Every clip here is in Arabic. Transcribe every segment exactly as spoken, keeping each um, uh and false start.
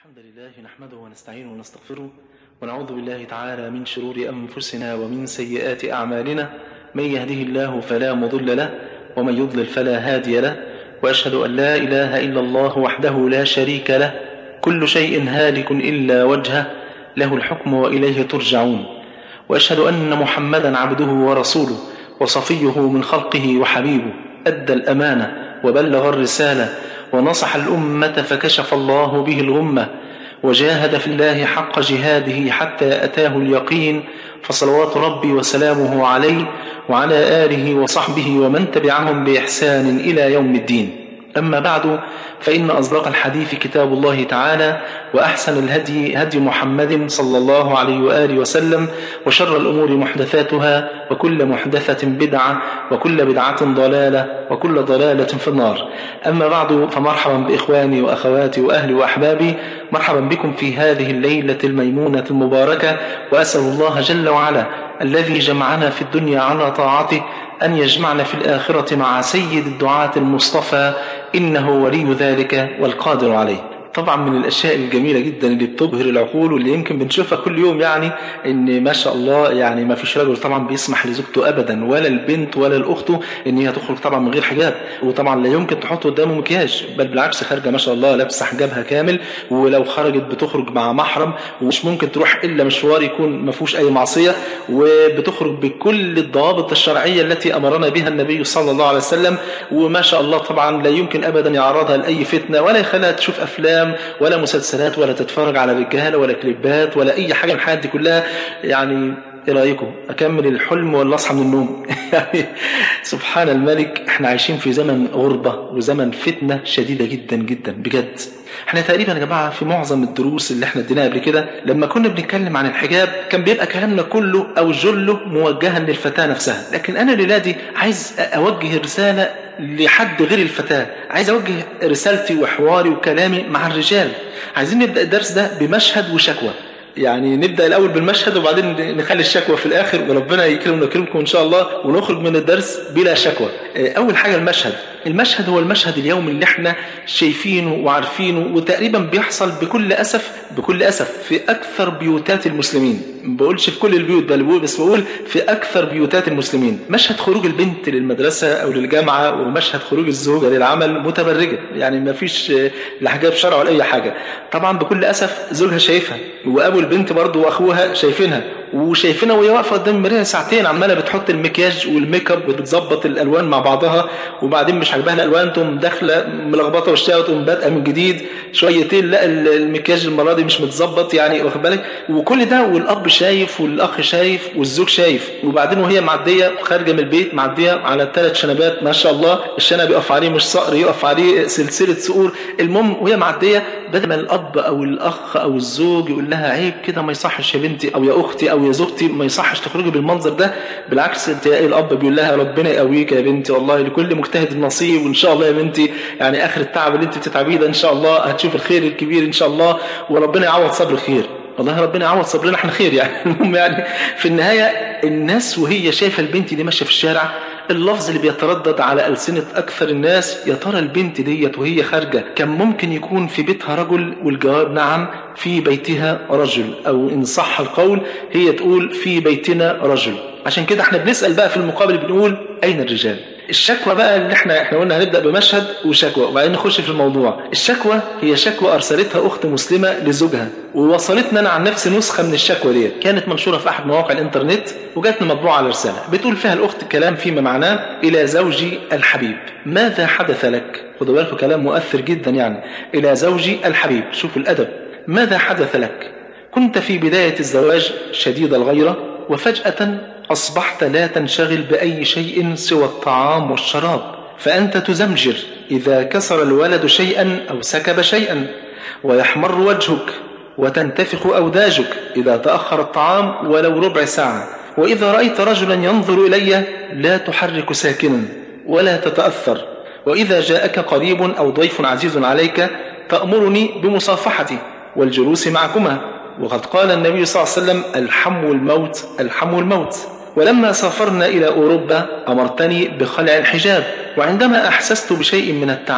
الحمد لله نحمده ونستعينه ونستغفره ونعوذ بالله تعالى من شرور أنفسنا ومن سيئات أعمالنا. من يهده الله فلا مضل له ومن يضلل فلا هادي له، وأشهد أن لا إله إلا الله وحده لا شريك له، كل شيء هالك إلا وجهه، له الحكم وإليه ترجعون. وأشهد أن محمدا عبده ورسوله وصفيه من خلقه وحبيبه، أدى الأمانة وبلغ الرسالة ونصح الأمة فكشف الله به الغمة، وجاهد في الله حق جهاده حتى أتاه اليقين، فصلوات ربي وسلامه عليه وعلى آله وصحبه ومن تبعهم بإحسان إلى يوم الدين. أما بعد، فإن أصدق الحديث كتاب الله تعالى، وأحسن الهدي هدي محمد صلى الله عليه وآله وسلم، وشر الأمور محدثاتها، وكل محدثة بدعة، وكل بدعة ضلالة، وكل ضلالة في النار. أما بعد، فمرحبا بإخواني وأخواتي وأهلي وأحبابي، مرحبا بكم في هذه الليلة الميمونة المباركة، وأسأل الله جل وعلا الذي جمعنا في الدنيا على طاعته أن يجمعنا في الآخرة مع سيد الدعاة المصطفى، إنه ولي ذلك والقادر عليه. طبعا من الأشياء الجميلة جدا اللي بتبهر العقول واللي يمكن بنشوفها كل يوم، يعني إن ما شاء الله يعني ما فيش رجل طبعا بيسمح لزوجته أبدا، ولا البنت ولا الأخت، إن هي تخرج طبعا من غير حجاب، وطبعا لا يمكن تحط قدامه مكياج، بل بالعكس خارجة ما شاء الله لابسة حجابها كامل، ولو خرجت بتخرج مع محرم، ومش ممكن تروح إلا مشوار يكون ما فيهوش أي معصية، وبتخرج بكل الضوابط الشرعية التي أمرنا بها النبي صلى الله عليه وسلم. وما شاء الله طبعا لا يمكن أبدا يعرضها لأي فتنة، ولا يخليها تشوف أفلام ولا مسلسلات، ولا تتفرج على رجالة ولا كليبات ولا أي حاجة من الحاجات دي كلها. يعني إيه رأيكم؟ أكمل الحلم ولا أصحى من النوم؟ يعني سبحان الملك، احنا عايشين في زمن غربة وزمن فتنة شديدة جدا جدا بجد. احنا تقريبا يا جماعة في معظم الدروس اللي احنا اديناها قبل كده لما كنا بنتكلم عن الحجاب كان بيبقى كلامنا كله أو جله موجها للفتاة نفسها، لكن أنا ليلادي عايز أوجه الرسالة لحد غير الفتاة، عايز أوجه رسالتي وحواري وكلامي مع الرجال. عايزين نبدأ الدرس ده بمشهد وشكوى، يعني نبدأ الأول بالمشهد وبعدين نخلي الشكوى في الآخر، وربنا يكرمنا ويكرمكم إن شاء الله، ونخرج من الدرس بلا شكوى. أول حاجة المشهد. المشهد هو المشهد اليومي اللي احنا شايفينه وعارفينه، وتقريبا بيحصل بكل أسف بكل أسف في أكثر بيوتات المسلمين. ما بقولش في كل البيوت بل بس بقول في أكثر بيوتات المسلمين. مشهد خروج البنت للمدرسة أو للجامعة، ومشهد خروج الزوجة للعمل متبرجة، يعني ما فيش لا حجاب شرع ولا أي حاجة. طبعا بكل أسف زوجها شايفها، وأبو البنت برضه وأخوها شايفينها، وشايفينها وهي واقفة قدام المراية ساعتين عمالة بتحط المكياج والميك اب وبتظبط الألوان مع بعضها، وبعدين مش عجبها الألوان تقوم داخلة ملخبطة وشها وتقوم بادئة من جديد شويتين، لا المكياج المرة دي مش متظبط، يعني واخد بالك. وكل ده والأب شايف والأخ شايف والزوج شايف. وبعدين وهي معدية خارجة من البيت معدية على ثلاث شنبات ما شاء الله، الشنب يقف عليه مش صقر، يقف عليه سلسلة صقور. المهم وهي معدية بدل ما الأب أو الأخ أو الزوج يقول لها عيب كده ما يصحش يا بنتي أو يا أختي أو يا زوجتي ما يصحش تخرجي بالمنظر ده، بالعكس تلاقي الأب بيقول لها ربنا يقويك يا بنتي، والله لكل مجتهد نصيب، وإن شاء الله يا بنتي يعني آخر التعب اللي أنت بتتعبيه ده إن شاء الله هتشوف الخير الكبير إن شاء الله، وربنا يعوض صبر خير. والله ربنا يعوض صبرنا احنا خير يعني. المهم يعني في النهاية الناس وهي شايفة البنت دي ماشية في الشارع، اللفظ اللي بيتردد على ألسنة أكثر الناس يا ترى البنت ديت وهي خارجة كان ممكن يكون في بيتها رجل؟ والجواب نعم، في بيتها رجل، أو إن صح القول هي تقول في بيتنا رجل. عشان كده احنا بنسأل بقى في المقابل بنقول أين الرجال؟ الشكوى بقى اللي احنا احنا قلنا هنبدأ بمشهد وشكوى وبعدين نخش في الموضوع. الشكوى هي شكوى أرسلتها أخت مسلمة لزوجها، ووصلتنا أنا عن نفس نسخة من الشكوى دي، كانت منشورة في أحد مواقع الإنترنت وجاتنا مطبوعة على رسالة بتقول فيها الأخت كلام فيما معناه: إلى زوجي الحبيب، ماذا حدث لك؟ خدوا بالكم كلام مؤثر جدا يعني. إلى زوجي الحبيب، شوفوا الأدب. ماذا حدث لك؟ كنت في بداية الزواج شديد الغيرة، وفجأة أصبحت لا تنشغل بأي شيء سوى الطعام والشراب، فأنت تزمجر إذا كسر الولد شيئا أو سكب شيئا، ويحمر وجهك وتنتفخ أوداجك إذا تأخر الطعام ولو ربع ساعة، وإذا رأيت رجلا ينظر إلي لا تحرك ساكنا ولا تتأثر، وإذا جاءك قريب أو ضيف عزيز عليك تأمرني بمصافحته والجلوس معكما، وقد قال النبي صلى الله عليه وسلم: الحم الموت الحم الموت. ولما سافرنا إلى أوروبا أمرتني بخلع الحجاب، وعندما أحسست بشيء من التعب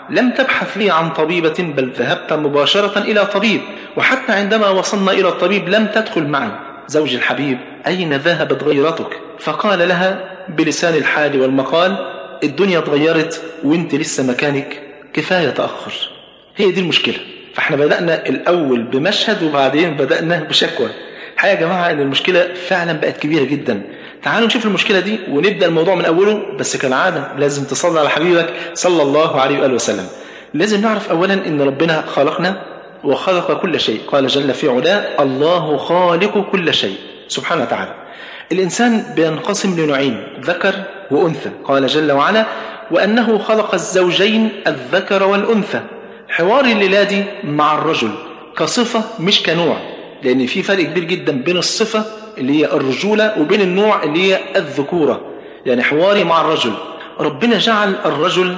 لم تبحث لي عن طبيبة بل ذهبت مباشرة إلى طبيب، وحتى عندما وصلنا إلى الطبيب لم تدخل معي. زوجي الحبيب أين ذهبت غيرتك؟ فقال لها بلسان الحال والمقال الدنيا اتغيرت وانت لسه مكانك، كفاية تأخر. هي دي المشكلة. فاحنا بدأنا الأول بمشهد وبعدين بدأنا بشكوى. الحقيقة يا جماعة ان المشكلة فعلا بقت كبيرة جدا. تعالوا نشوف المشكلة دي ونبدأ الموضوع من أوله، بس كالعادة لازم تصلي على حبيبك صلى الله عليه وآله وسلم. لازم نعرف أولا ان ربنا خلقنا وخلق كل شيء. قال جل في علاه الله خالق كل شيء سبحانه وتعالى. الإنسان بينقسم لنوعين، ذكر وأنثى. قال جل وعلا وأنه خلق الزوجين الذكر والأنثى. حوار الليلة دي مع الرجل كصفة مش كنوع، لأن في فرق كبير جدا بين الصفة اللي هي الرجولة وبين النوع اللي هي الذكورة. يعني حواري مع الرجل، ربنا جعل الرجل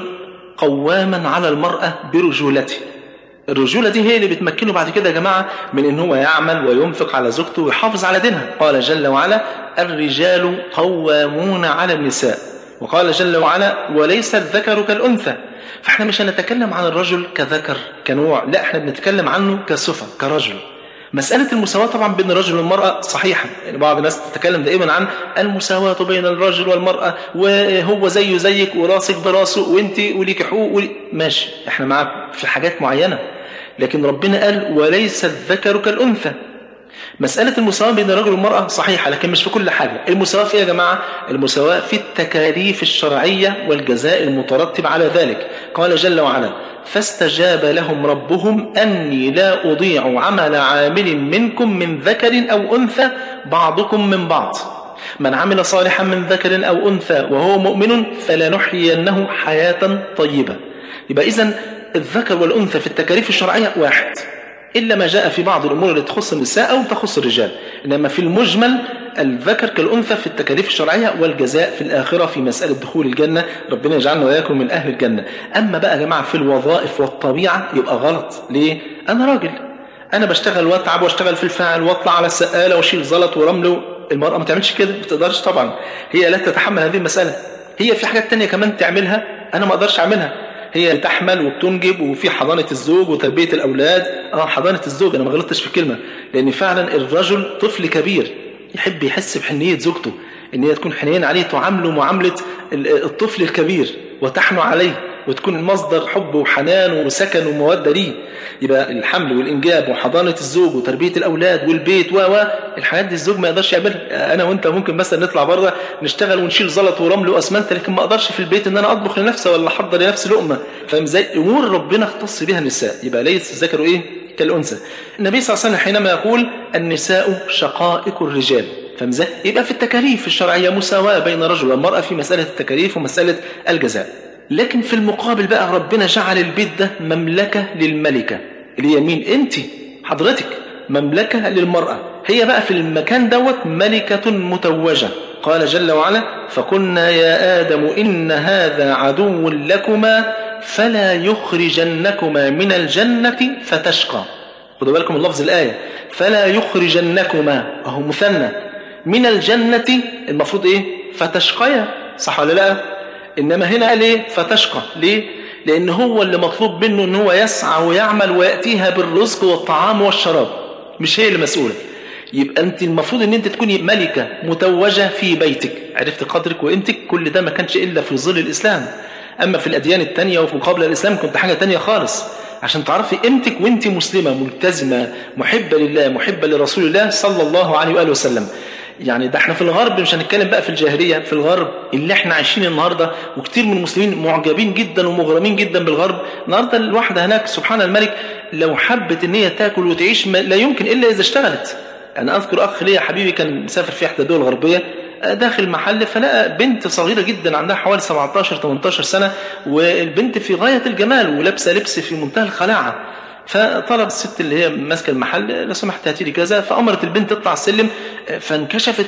قواما على المرأة برجولته. الرجولة دي هي اللي بتمكنه بعد كده يا جماعة من ان هو يعمل وينفق على زوجته ويحافظ على دينها. قال جل وعلا الرجال قوامون على النساء، وقال جل وعلا وليس الذكر كالأنثى. فاحنا مش هنتكلم عن الرجل كذكر كنوع، لا احنا بنتكلم عنه كصفة كرجل. مسألة المساواة طبعا بين الرجل والمرأة صحيحة، يعني بعض الناس تتكلم دائما عن المساواة بين الرجل والمرأة وهو زيه زيك وراسك براسه وانت وليك حقوق ولي... ماشي احنا معاك في حاجات معينة، لكن ربنا قال وليس الذكر كالأنثى. مسألة المساواة بين الرجل والمرأة صحيحة، لكن مش في كل حاجة. المساواة في يا جماعة المساواة في التكاليف الشرعية والجزاء المترتب على ذلك. قال جل وعلا فاستجاب لهم ربهم أني لا أضيع عمل عامل منكم من ذكر أو أنثى بعضكم من بعض، من عمل صالحا من ذكر أو أنثى وهو مؤمن فلنحيينه حياة طيبة. يبقى إذن الذكر والأنثى في التكاليف الشرعية واحد، إلا ما جاء في بعض الأمور التي تخص النساء أو تخص الرجال، إنما في المجمل الذكر كالأنثى في التكاليف الشرعية والجزاء في الآخرة في مسألة دخول الجنة. ربنا يجعلنا وإياكم من أهل الجنة. أما بقى يا جماعة في الوظائف والطبيعة يبقى غلط. ليه؟ أنا راجل، أنا بشتغل وأتعب وأشتغل في الفاعل وأطلع على السقالة وأشيل زلط ورمل. المرأة ما تعملش كده، ما تقدرش طبعا، هي لا تتحمل هذه المسألة. هي في حاجات تانية كمان تعملها أنا ما أقدرش أعملها. هي بتحمل وبتنجب وفي حضانة الزوج وتربية الأولاد. آه حضانة الزوج أنا ما غلطتش في الكلمة، لأن فعلا الرجل طفل كبير يحب يحس بحنية زوجته، إن هي تكون حنين عليه، تعامله معاملة الطفل الكبير وتحنو عليه وتكون مصدر حب وحنان وسكن ومودة ليه. يبقى الحمل والإنجاب وحضانة الزوج وتربية الأولاد والبيت و الحاجات دي الزوج ما يقدرش يعملها. أنا وأنت ممكن مثلا نطلع بره نشتغل ونشيل زلط ورمل وأسمنت، لكن ما أقدرش في البيت إن أنا أطبخ لنفسي ولا أحضر لنفسي لقمة. فاهم إزاي؟ أمور ربنا اختص بها النساء. يبقى ليس الذكر إيه كالأنثى. النبي صلى الله عليه وسلم حينما يقول النساء شقائق الرجال، فاهم إزاي؟ يبقى في التكاليف الشرعية مساواة بين الرجل والمرأة في مسألة التكاليف ومسألة الجزاء. لكن في المقابل بقى ربنا جعل البيت ده مملكة للملكة اللي هي مين؟ انت حضرتك، مملكة للمرأة. هي بقى في المكان دوت ملكة متوجة. قال جل وعلا فقلنا يا آدم إن هذا عدو لكما فلا يخرجنكما من الجنة فتشقى. خدوا بالكم اللفظ الآية، فلا يخرجنكما أهو مثنى من الجنة، المفروض إيه؟ فتشقيا، صح ولا لا؟ إنما هنا قال إيه؟ فتشقى. ليه؟ لأن هو اللي مطلوب منه إن هو يسعى ويعمل ويأتيها بالرزق والطعام والشراب، مش هي اللي مسؤولة. يبقى أنت المفروض إن أنت تكوني ملكة متوجة في بيتك، عرفت قدرك وقيمتك. كل ده ما كانش إلا في ظل الإسلام. أما في الأديان التانية وفي مقابل الإسلام كنت حاجة تانية خالص، عشان تعرفي قيمتك وأنت مسلمة ملتزمة محبة لله محبة لرسول الله صلى الله عليه وآله وسلم. يعني ده احنا في الغرب، مش هنتكلم بقى في الجاهلية، في الغرب اللي احنا عايشين النهاردة، وكتير من المسلمين معجبين جدا ومغرمين جدا بالغرب. النهاردة الواحدة هناك سبحان الملك لو حبت ان هي تاكل وتعيش لا يمكن الا اذا اشتغلت. انا اذكر اخ ليا حبيبي كان مسافر في احدى الدول الغربية، داخل محل فلقى بنت صغيرة جدا عندها حوالي سبعتاشر تمنتاشر سنة، والبنت في غاية الجمال ولابسه لبس في منتهى الخلاعة. فطلب الست اللي هي ماسكه المحل لو سمحت هاتي لي كذا، فامرت البنت تطلع السلم، فانكشفت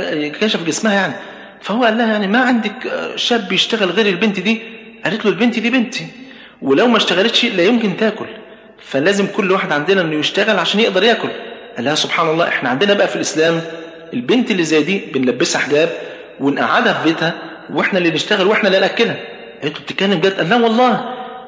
كشف جسمها يعني. فهو قال لها يعني ما عندك شاب يشتغل غير البنت دي؟ قالت له البنت دي بنتي، ولو ما اشتغلتش لا يمكن تاكل، فلازم كل واحد عندنا انه يشتغل عشان يقدر ياكل. قال لها سبحان الله احنا عندنا بقى في الاسلام البنت اللي زي دي بنلبسها حجاب ونقعدها في بيتها واحنا اللي نشتغل واحنا اللي ناكلها. قالت له بتتكلم جد؟ قال لا والله.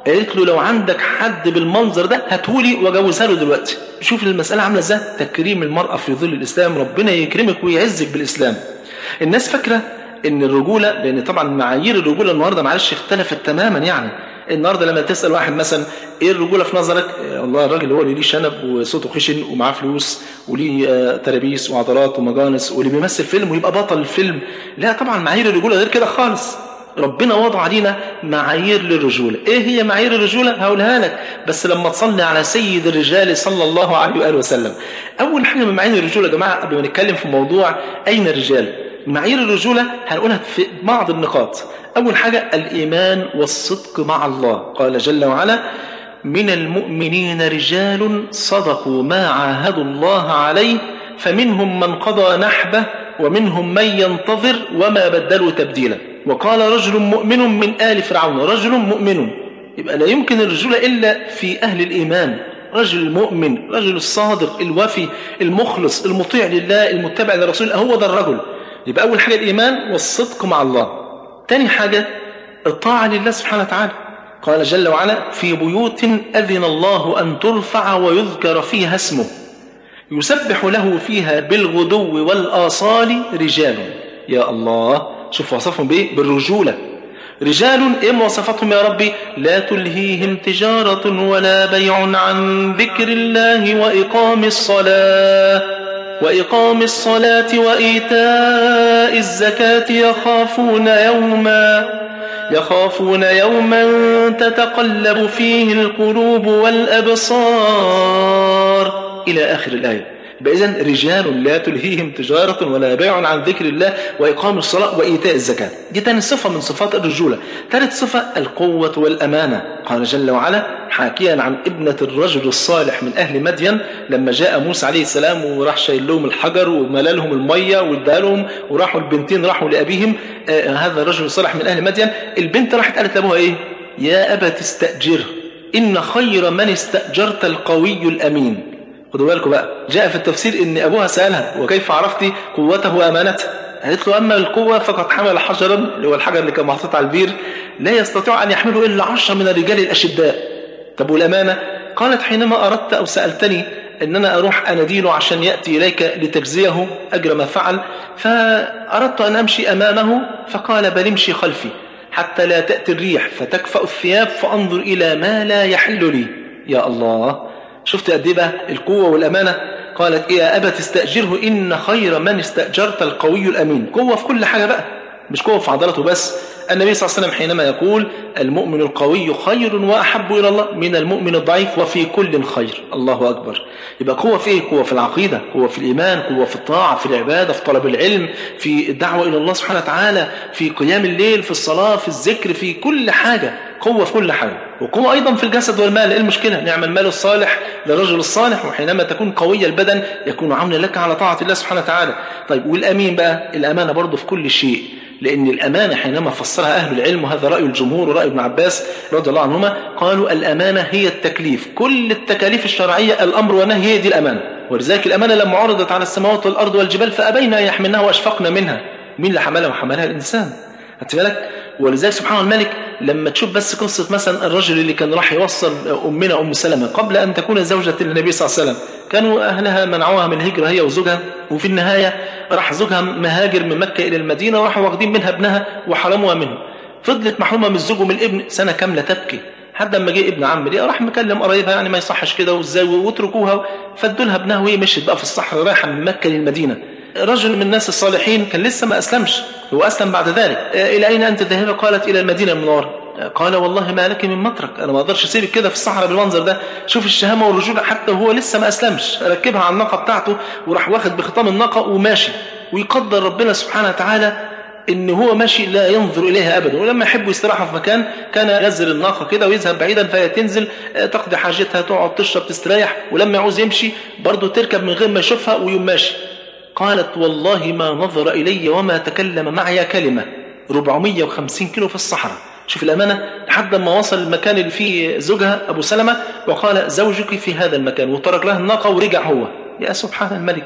قالت له لو عندك حد بالمنظر ده هاتهولي واجوزها له دلوقتي. شوف المسألة عاملة ازاي، تكريم المرأة في ظل الإسلام، ربنا يكرمك ويعزك بالإسلام. الناس فاكرة ان الرجولة، لان طبعا معايير الرجولة النهاردة معلش اختلفت تماما. يعني النهاردة لما تسأل واحد مثلا ايه الرجولة في نظرك، الله الراجل هو اللي ليه شنب وصوته خشن ومعاه فلوس وليه ترابيس وعضلات ومجانس واللي بيمثل فيلم ويبقى بطل الفيلم. لا طبعا معايير الرجولة غير كده خالص. ربنا وضع علينا معايير للرجولة. ايه هي معايير الرجولة؟ هقولها لك بس لما تصلي على سيد الرجال صلى الله عليه وآله وسلم. اول حاجة من معايير الرجولة يا جماعة قبل ما نتكلم في موضوع اين الرجال، معايير الرجولة هنقولها في بعض النقاط. اول حاجة الايمان والصدق مع الله. قال جل وعلا من المؤمنين رجال صدقوا ما عاهدوا الله عليه فمنهم من قضى نحبه ومنهم من ينتظر وما بدلوا تبديلا. وقال رجل مؤمن من آل فرعون، رجل مؤمن، يبقى لا يمكن الرجولة إلا في أهل الإيمان. رجل المؤمن، رجل الصادق الوفي المخلص المطيع لله المتبع للرسول، هو ده الرجل. يبقى أول حاجة الإيمان والصدق مع الله. تاني حاجة الطاعة لله سبحانه وتعالى. قال جل وعلا في بيوت أذن الله أن ترفع ويذكر فيها اسمه يسبح له فيها بالغدو والآصال رجال. يا الله، شوف وصفهم بإيه؟ بالرجولة. رجال إيه مواصفاتهم يا ربي؟ لا تلهيهم تجارة ولا بيع عن ذكر الله وإقام الصلاة وإقام الصلاة وإيتاء الزكاة يخافون يوما يخافون يوما تتقلب فيه القلوب والأبصار إلى آخر الآية. بإذن رجال لا تلهيهم تجارة ولا بيع عن ذكر الله وإقام الصلاة وإيتاء الزكاة. دي تاني صفة من صفات الرجولة. ثالث صفة القوة والأمانة. قال جل وعلا حاكيا عن ابنة الرجل الصالح من أهل مدين لما جاء موسى عليه السلام وراح شايل لهم الحجر وملى لهم المية وادى لهم وراحوا البنتين راحوا لأبيهم. آه هذا الرجل الصالح من أهل مدين، البنت راحت قالت لأبوها إيه؟ يا أبت استأجره إن خير من استأجرت القوي الأمين. خدوا بالكم بقى، جاء في التفسير ان ابوها سألها وكيف عرفتي قوته وامانته؟ قالت له اما القوة فقد حمل حجرا، اللي هو الحجر اللي كان محطوط على البير، لا يستطيع ان يحمله الا عشرة من الرجال الاشداء. طب والامانة؟ قالت حينما اردت او سألتني ان انا اروح اناديله عشان يأتي اليك لتجزيه اجر ما فعل، فاردت ان امشي امامه فقال بل امشي خلفي حتى لا تأتي الريح فتكفأ الثياب فانظر الى ما لا يحل لي. يا الله، شفت قد ايه بقى القوة والأمانة؟ قالت إيه يا أبت استأجره إن خير من استأجرت القوي الأمين. قوة في كل حاجة بقى، مش قوة في عضلاته بس. النبي صلى الله عليه وسلم حينما يقول المؤمن القوي خير وأحب إلى الله من المؤمن الضعيف وفي كل خير. الله أكبر. يبقى قوة في إيه؟ قوة في العقيدة، قوة في الإيمان، قوة في الطاعة، في العبادة، في طلب العلم، في الدعوة إلى الله سبحانه وتعالى، في قيام الليل، في الصلاة، في الذكر، في كل حاجة. قوة في كل حاجة. وقوة أيضا في الجسد والمال. إيه المشكلة؟ نعم المال الصالح للرجل الصالح، وحينما تكون قوية البدن يكون عونا لك على طاعة الله سبحانه وتعالى. طيب والأمين بقى؟ الأمانة برضو في كل شيء، لأن الأمانة حينما فسرها أهل العلم، وهذا رأي الجمهور ورأي ابن عباس رضي الله عنهما، قالوا الأمانة هي التكليف، كل التكاليف الشرعية الأمر والنهي هي دي الأمانة. ولذلك الأمانة لما عرضت على السماوات والأرض والجبال فأبين أن يحملنها وأشفقن منها. مين اللي حملها؟ وحملها الإنسان. خدت بالك؟ ولذلك سبحان الملك لما تشوف بس قصة مثلا الرجل اللي كان راح يوصل أمنا أم سلمة قبل أن تكون زوجة النبي صلى الله عليه وسلم، كانوا أهلها منعوها من الهجرة هي وزوجها، وفي النهاية راح زوجها مهاجر من مكة إلى المدينة وراحوا واخدين منها ابنها وحرموها منه. فضلت محرومة من الزوج ومن الابن سنة كاملة تبكي، حتى لما جه ابن عم ليه راح مكلم قرايبها يعني ما يصحش كده وازاي واتركوها، فادوا لها ابنها وهي مشيت بقى في الصحراء رايحة من مكة للمدينة. رجل من الناس الصالحين كان لسه ما أسلمش، هو أسلم بعد ذلك. إلى أين أنت ذاهبة؟ قالت إلى المدينة المنورة. قال والله ما لك من مترك، أنا ما أقدرش أسيبك كده في الصحراء بالمنظر ده. شوف الشهامة والرجولة، حتى وهو لسه ما أسلمش ركبها على الناقة بتاعته وراح واخد بخطام الناقة وماشي، ويقدر ربنا سبحانه وتعالى إن هو ماشي لا ينظر إليها أبدا. ولما يحبوا يستراحوا في مكان كان ينزل الناقة كده ويذهب بعيدا، فهي تنزل تقضي حاجتها تقعد تشرب تستريح، ولما يعوز يمشي برضه تركب من غير ما يشوفها ويوم ماشي. قالت والله ما نظر إلي وما تكلم معي كلمة. أربعمائة وخمسين كيلو في الصحراء، شوف الأمانة، لحد ما وصل المكان اللي فيه زوجها أبو سلمة وقال زوجك في هذا المكان، وترك لها الناقة ورجع هو. يا سبحان الملك،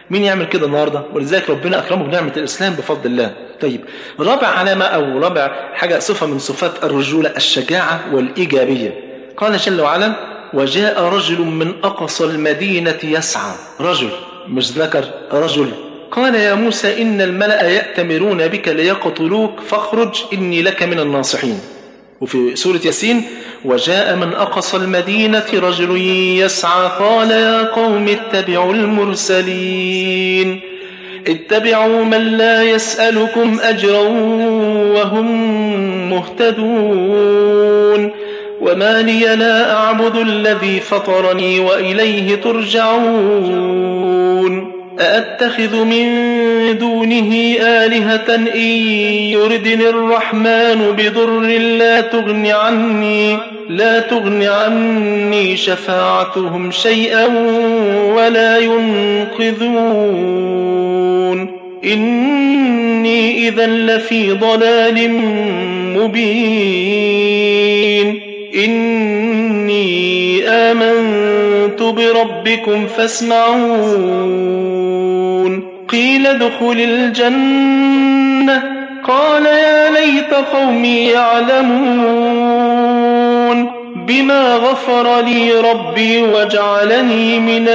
مين يعمل كده النهاردة؟ ولذلك ربنا أكرمه بنعمة الإسلام بفضل الله. طيب رابع علامة أو رابع حاجة صفة من صفات الرجولة الشجاعة والإيجابية. قال جل وعلا وجاء رجل من أقصى المدينة يسعى. رجل مش ذكر، رجل. قال يا موسى إن الملأ يأتمرون بك ليقتلوك فاخرج إني لك من الناصحين. وفي سورة ياسين وجاء من أقصى المدينة رجل يسعى قال يا قوم اتبعوا المرسلين اتبعوا من لا يسألكم أجرا وهم مهتدون وما لي لا أعبد الذي فطرني وإليه ترجعون أأتخذ من دونه آلهة إن يردني الرحمن بضر لا تغن عني لا تغن عني شفاعتهم شيئا ولا ينقذون إني إذا لفي ضلال مبين إني آمنت بربكم فاسمعون قيل ادخل الجنة قال يا ليت قومي يعلمون بما غفر لي ربي وجعلني من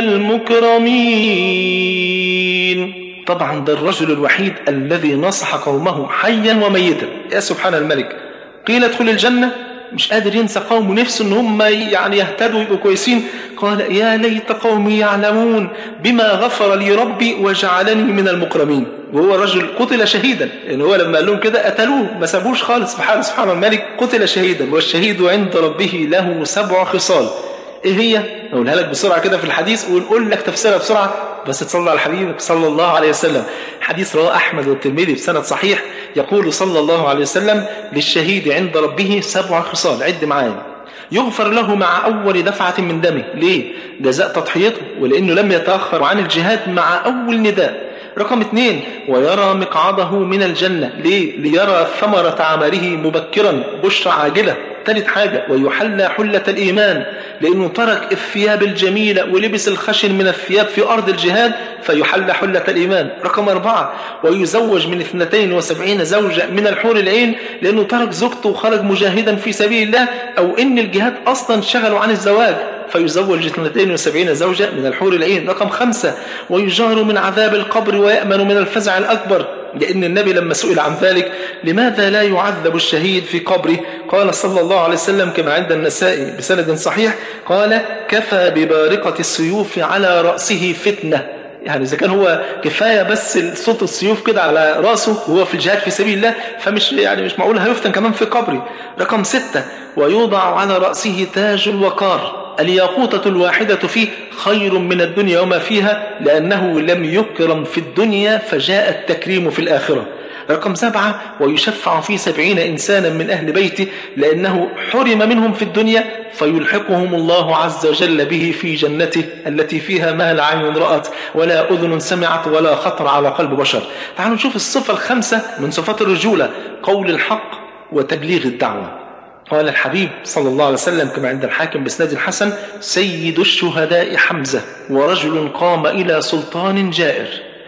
المكرمين. طبعا ده الرجل الوحيد الذي نصح قومه حيا وميتا. يا سبحان الملك، قيل ادخل الجنة، مش قادر ينسى قومه، نفسه ان هم يعني يهتدوا يبقوا كويسين. قال يا ليت قومي يعلمون بما غفر لي ربي وجعلني من المكرمين. وهو رجل قتل شهيدا، لان هو لما قال لهم كده قتلوه ما سابوش خالص. بحال سبحان الملك قتل شهيدا. والشهيد عند ربه له سبع خصال. ايه هي؟ نقولها لك بسرعه كده في الحديث ونقول لك تفسيرها بسرعه، بس تصلي على حبيبك صلى الله عليه وسلم. حديث رواه احمد والترمذي بسند صحيح، يقول صلى الله عليه وسلم للشهيد عند ربه سبع خصال. عد معايا. يغفر له مع اول دفعه من دمه. ليه؟ جزاء تضحيته ولانه لم يتاخر عن الجهاد مع اول نداء. رقم اثنين ويرى مقعده من الجنة. ليه؟ ليرى ثمرة عمله مبكرا، بشرى عاجلة. ثالث حاجة ويحلى حلة الإيمان، لأنه ترك الثياب الجميلة ولبس الخشن من الثياب في أرض الجهاد فيحلى حلة الإيمان. رقم أربعة ويزوج من اثنتين وسبعين زوجة من الحور العين، لأنه ترك زوجته وخرج مجاهدا في سبيل الله، أو إن الجهاد أصلا شغلوا عن الزواج فيزوج اثنتين وسبعين زوجة من الحور العين. رقم خمسة ويجار من عذاب القبر ويأمن من الفزع الأكبر، لأن النبي لما سئل عن ذلك لماذا لا يعذب الشهيد في قبره قال صلى الله عليه وسلم كما عند النسائي بسند صحيح، قال كفى ببارقة السيوف على رأسه فتنة. يعني إذا كان هو كفاية بس صوت السيوف كده على رأسه وهو في الجهاد في سبيل الله، فمش يعني مش معقول هيفتن كمان في قبره. رقم ستة ويوضع على رأسه تاج الوقار، الياقوتة الواحدة فيه خير من الدنيا وما فيها، لأنه لم يكرم في الدنيا فجاء التكريم في الآخرة. رقم سبعة ويشفع في سبعين إنسانا من أهل بيته، لأنه حرم منهم في الدنيا فيلحقهم الله عز وجل به في جنته التي فيها ما لا عين رأت ولا أذن سمعت ولا خطر على قلب بشر. تعالوا نشوف الصفة الخامسة من صفات الرجولة، قول الحق وتبليغ الدعوة. قال الحبيب صلى الله عليه وسلم كما عند الحاكم بإسناد حسن سيد الشهداء حمزة ورجل قام إلى سلطان جائر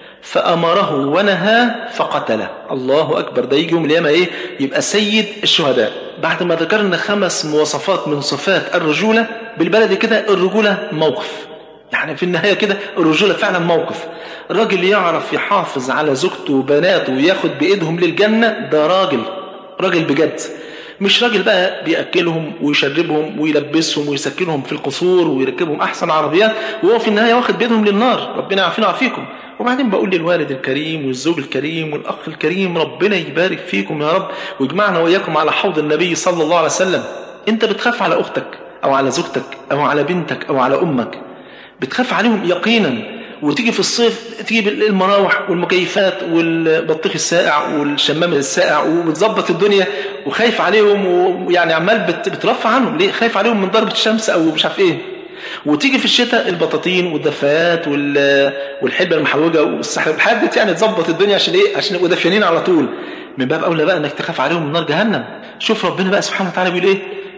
فأمره ونهاه فقتله. الله أكبر. ده يجي يوم القيامة إيه؟ يبقى سيد الشهداء. بعد ما ذكرنا خمس مواصفات من صفات الرجولة، بالبلد كده الرجولة موقف، يعني في النهاية كده الرجولة فعلا موقف. راجل يعرف يحافظ على زوجته وبناته وياخد بإيدهم للجنة، ده راجل راجل بجد، مش راجل بقى بيأكلهم ويشربهم ويلبسهم ويسكنهم في القصور ويركبهم أحسن عربيات وهو في النهاية واخد بيدهم للنار. ربنا يعافينا ويعافيكم. وبعدين بقول للوالد الكريم والزوج الكريم والأخ الكريم ربنا يبارك فيكم يا رب ويجمعنا وإياكم على حوض النبي صلى الله عليه وسلم. أنت بتخاف على أختك أو على زوجتك أو على بنتك أو على أمك، بتخاف عليهم يقينا، وتيجي في الصيف تجيب المراوح والمكيفات والبطيخ الساقع والشمام الساقع وبتظبط الدنيا وخايف عليهم، ويعني عمال بترفع عنهم. ليه؟ خايف عليهم من ضربة الشمس أو مش عارف إيه. وتيجي في الشتاء البطاطين والدفايات والحلبة المحوجة والسحر والحاجات، يعني تظبط الدنيا عشان إيه؟ عشان يبقوا دافيانين على طول. من باب أولى بقى إنك تخاف عليهم من نار جهنم. شوف ربنا بقى سبحانه وتعالى بيقول إيه؟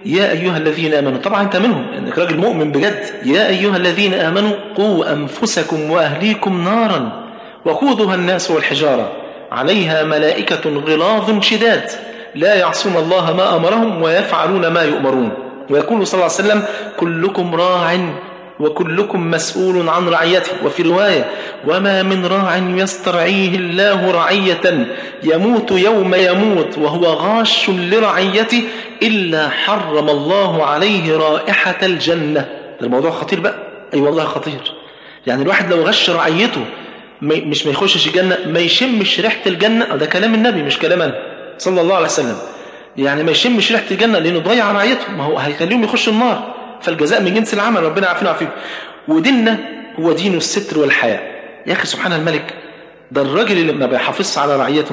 يا أيها الذين آمنوا، طبعا أنت منهم إنك راجل مؤمن بجد، يا أيها الذين آمنوا قوا أنفسكم وأهليكم نارا وقودها الناس والحجارة عليها ملائكة غلاظ شداد لا يعصون الله ما أمرهم ويفعلون ما يؤمرون. ويقول صلى الله عليه وسلم كلكم راع وكلكم مسؤول عن رعيته. وفي رواية وما من راع يسترعيه الله رعية يموت يوم يموت وهو غاش لرعيته إلا حرم الله عليه رائحة الجنة. ده الموضوع خطير بقى، أي والله خطير. يعني الواحد لو غش رعيته مش ما يخشش الجنة، ما يشمش ريحة الجنة، ده كلام النبي مش كلام أنا صلى الله عليه وسلم. يعني ما يشمش ريحة الجنة لأنه ضيع رعيته، ما هو هيخليهم يخشوا النار، فالجزاء من جنس العمل، ربنا عافينا وعافيكم. وديننا هو دين الستر والحياء. يا أخي سبحان الملك، ده الراجل اللي ما بيحافظش على رعيته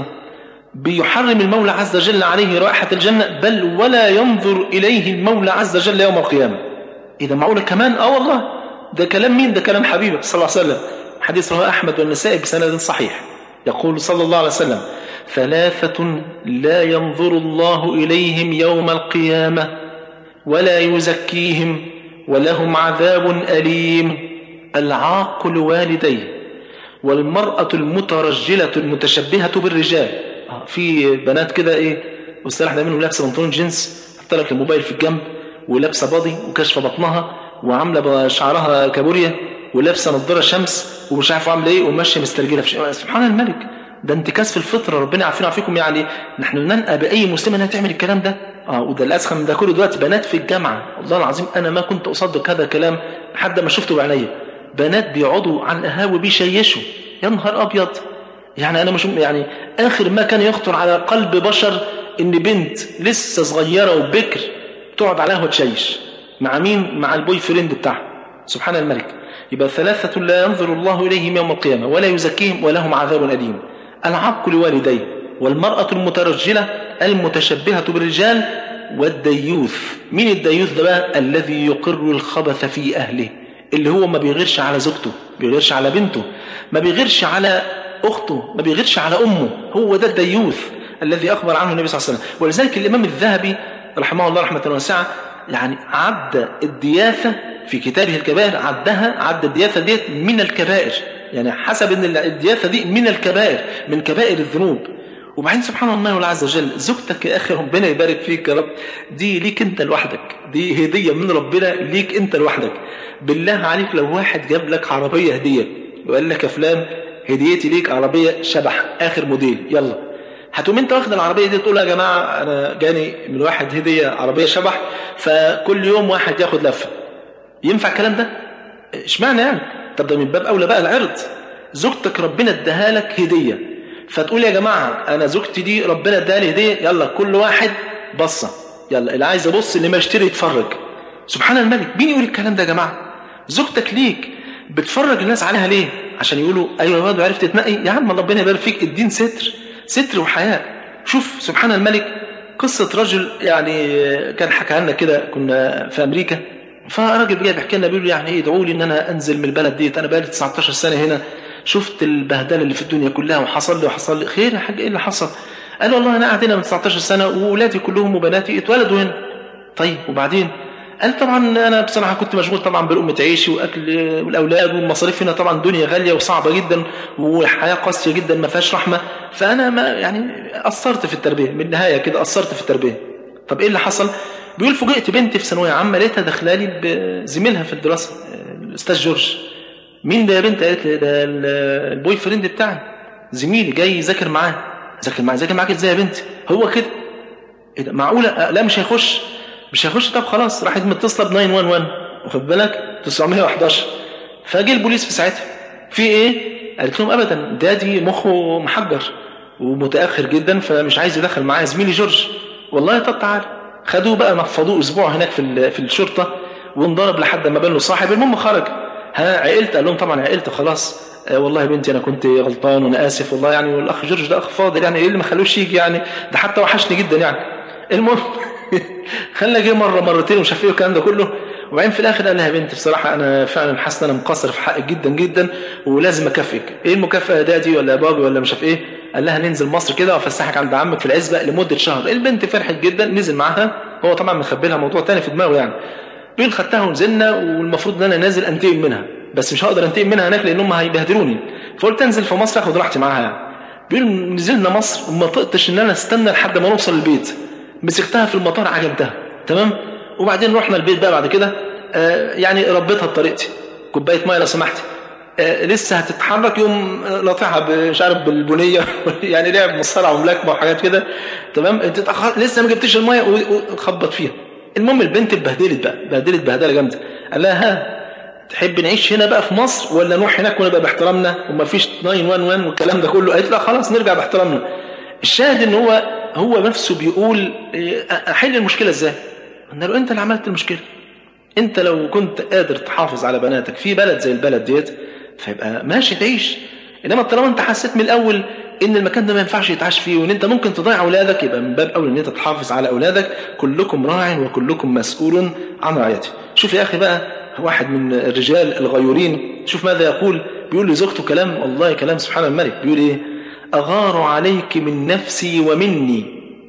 بيحرم المولى عز وجل عليه رائحة الجنة، بل ولا ينظر إليه المولى عز وجل يوم القيامة. إذا معقولة كمان؟ آه والله، ده كلام مين؟ ده كلام حبيبك صلى الله عليه وسلم، حديث رواه أحمد والنسائي بسند صحيح. يقول صلى الله عليه وسلم ثلاثة لا ينظر الله إليهم يوم القيامة ولا يزكيهم ولهم عذاب أليم: العاق لوالديه، والمرأة المترجلة المتشبهة بالرجال. في بنات كده ايه والسلاح ده منهم لابسه بنطلون جينز، حط لك الموبايل في الجنب، ولابسه باضي وكشف بطنها وعامله شعرها كابوريا ولابسه نظاره شمس ومش عارف عامله ايه وماشيه مسترجله في شيء. سبحان الملك، ده انتكاس في الفطره، ربنا يعافينا ويعافيكم. يعني نحن ننقى باي مسلمه انها تعمل الكلام ده. اه وده الاسخن من ده كله دلوقتي بنات في الجامعه، والله العظيم انا ما كنت اصدق هذا الكلام لحد ما شفته بعينيا. بنات بيقعدوا على القهاوي بيشيشوا، يا نهار ابيض. يعني انا مش يعني اخر ما كان يخطر على قلب بشر ان بنت لسه صغيره وبكر تقعد على قهوه تشيش مع مين؟ مع البوي فريند بتاعها. سبحان الملك. يبقى ثلاثه لا ينظر الله اليهم يوم القيامه ولا يزكيهم ولهم عذاب اليم: العاق لوالديه، والمراه المترجله المتشبهه بالرجال، والديوث. مين الديوث ده بقى؟ الذي يقر الخبث في اهله، اللي هو ما بيغيرش على زوجته، ما بيغيرش على بنته، ما بيغيرش على أخته، ما بيغيرش على أمه. هو ده الديوث الذي أخبر عنه النبي صلى الله عليه وسلم. ولذلك الإمام الذهبي رحمه الله رحمة واسعة يعني عد الدياثة في كتابه الكبائر، عدها عد الدياثة دي من الكبائر، يعني حسب ان الدياثة دي من الكبائر، من كبائر الذنوب. وبعدين سبحان الله عز وجل زوجتك يا أخي ربنا يبارك فيك يا رب، دي ليك أنت لوحدك، دي هدية من ربنا ليك أنت لوحدك. بالله عليك لو واحد جاب لك عربية هدية وقال لك يا فلان هديتي ليك عربية شبح آخر موديل، يلا هتقوم انت واخد العربية دي تقول يا جماعة أنا جاني من واحد هدية عربية شبح فكل يوم واحد ياخد لفة؟ ينفع الكلام ده؟ اشمعنى يعني؟ طب ده من باب أولى بقى العرض. زوجتك ربنا اداها لك هدية، فتقول يا جماعة أنا زوجتي دي ربنا اداها لي هدية، يلا كل واحد بصة، يلا اللي عايز يبص اللي ما يشتري يتفرج. سبحان الملك، مين يقول الكلام ده يا جماعة؟ زوجتك ليك، بتفرج الناس عليها ليه؟ عشان يقولوا ايوه يا واد عرفت تنقي؟ يا عم ربنا يبارك فيك، الدين ستر، ستر وحياء. شوف سبحان الملك قصة رجل يعني كان حكى لنا كده، كنا في أمريكا، فراجل جاي بيحكي لنا بيقول يعني ايه ادعوا لي ان انا انزل من البلد ديت، انا بقالي تسعتاشر سنة هنا، شفت البهدله اللي في الدنيا كلها وحصل لي وحصل لي. خير يا حاج ايه اللي حصل؟ قال والله انا قاعد هنا من تسعتاشر سنة واولادي كلهم وبناتي اتولدوا هنا. طيب وبعدين؟ قال طبعا انا بصراحه كنت مشغول طبعا بلقمه عيشي واكل الاولاد والمصاريف هنا، طبعا الدنيا غاليه وصعبه جدا والحياه قاسيه جدا ما فيهاش رحمه، فانا ما يعني قصرت في التربيه، من النهايه كده قصرت في التربيه. طب ايه اللي حصل؟ بيقول فوجئت بنتي في ثانويه عامه لقيتها داخلالي بزميلها في الدراسه الاستاذ جورج. مين ده يا بنت؟ قالت لي ده البوي فريند بتاعي، زميلي جاي يذاكر معاه. ذاكر معاه؟ ذاكر معاك ازاي يا بنتي؟ هو كده. ايه ده معقوله؟ لا مش هيخش مش هيخش. طب خلاص، راحت متصله ب تسعمية وحداشر، واخد بالك؟ تسعمية وحداشر. فجه البوليس في ساعتها، في ايه؟ قالت لهم ابدا دادي مخه محجر ومتاخر جدا فمش عايز يدخل معايا زميلي جورج. والله طب تعالى. خدوه بقى نفضوه اسبوع هناك في في الشرطه وانضرب لحد ما بان له صاحب. المهم خرج. ها عقلت؟ قال لهم طبعا عقلت خلاص. آه والله يا بنتي انا كنت غلطان وانا اسف والله يعني، والاخ جورج ده اخ فاضل يعني، ايه اللي ما خلوش يجي يعني، ده حتى وحشني جدا يعني. المهم خلى جه مره مرتين ومش عارف ايه والكلام ده كله. وبعدين في الاخر قال لها يا بنتي بصراحه انا فعلا حاسس ان انا مقصر في حقك جدا جدا ولازم اكافئك. ايه المكافاه؟ دادي ولا بابي ولا مش عارف ايه؟ قال لها ننزل مصر كده وافسحك عند عمك في العزبه لمده شهر. البنت فرحت جدا، نزل معاها هو طبعا مخبي لها موضوع تاني في دماغه يعني. بيقول خدتها ونزلنا والمفروض ان انا نازل انتقم منها، بس مش هقدر انتقم منها هناك لان هم هيبهدلوني، فقلت انزل في مصر اخد راحتي معاها يعني. بيقول نزلنا مصر وما طقتش ان انا استنى لحد ما نوصل البيت، مسكتها في المطار عجنتها تمام. وبعدين رحنا البيت بقى بعد كده آه يعني ربيتها بطريقتي، كوبايه ميه لو سمحتي، آه لسه هتتحرك يوم لطعها مش عارف بالبنيه يعني لعب مصارعه وملاكمه وحاجات كده تمام. انت تاخر لسه ما جبتيش الميه وخبط فيها. المهم البنت اتبهدلت بقى، بهدلت بهدله جامده. قال لها ها تحب نعيش هنا بقى في مصر ولا نروح هناك ونبقى باحترامنا وما فيش تسعة واحد واحد والكلام ده كله؟ قالت لا خلاص نرجع باحترامنا. الشاهد ان هو هو نفسه بيقول احل المشكله ازاي؟ قلنا له انت اللي عملت المشكله، انت لو كنت قادر تحافظ على بناتك في بلد زي البلد ديت فيبقى ماشي تعيش، انما طالما انت حسيت من الاول ان المكان ده ما ينفعش يتعاش فيه وان انت ممكن تضيع اولادك، يبقى من باب اولى ان انت تحافظ على اولادك. كلكم راع وكلكم مسؤول عن رعيته. شوف يا اخي بقى واحد من الرجال الغيورين شوف ماذا يقول. بيقول لزوجته كلام والله كلام سبحان الملك. بيقول ايه؟ اغار عليك من نفسي ومني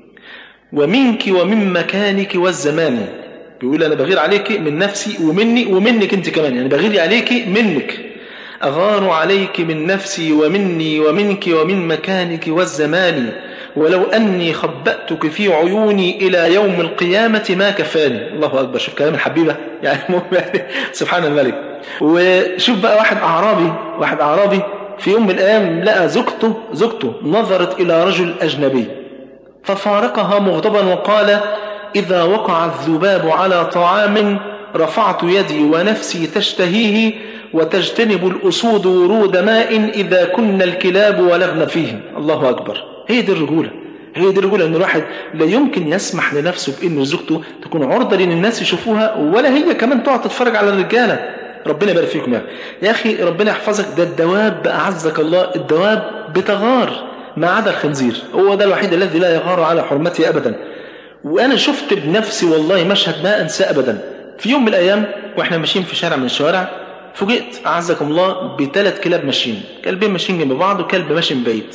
ومنك ومن مكانك والزمان. بيقول انا بغير عليك من نفسي ومني ومنك انت كمان، يعني بغير عليك منك. أغار عليك من نفسي ومني ومنك ومن مكانك والزمان، ولو أني خبأتك في عيوني إلى يوم القيامة ما كفاني. الله أكبر. شوف كلام الحبيبة يعني سبحان الملك. وشوف بقى واحد أعرابي واحد أعرابي في يوم من الأيام لقى زوجته زوجته نظرت إلى رجل أجنبي ففارقها مغضبا وقال إذا وقع الذباب على طعام رفعت يدي ونفسي تشتهيه وتجتنب الأسود ورود ماء إذا كنا الكلاب ولغن فيه. الله أكبر. هي دي الرجولة، هي دي الرجولة. أن الواحد لا يمكن يسمح لنفسه بأن زوجته تكون عرضة لأن الناس يشوفوها ولا هي كمان تقعد تتفرج على الرجالة. ربنا يبارك فيكم يا أخي. يا أخي ربنا يحفظك. ده الدواب أعزك الله، الدواب بتغار ما عدا الخنزير، هو ده الوحيد الذي لا يغار على حرمته أبدا. وأنا شفت بنفسي والله مشهد ما أنسى أبدا. في يوم من الأيام وإحنا ماشيين في شارع من الشوارع فوجئت أعزكم الله بثلاث كلاب ماشيين، كلبين ماشيين جنب بعض وكلب ماشي من بعيد.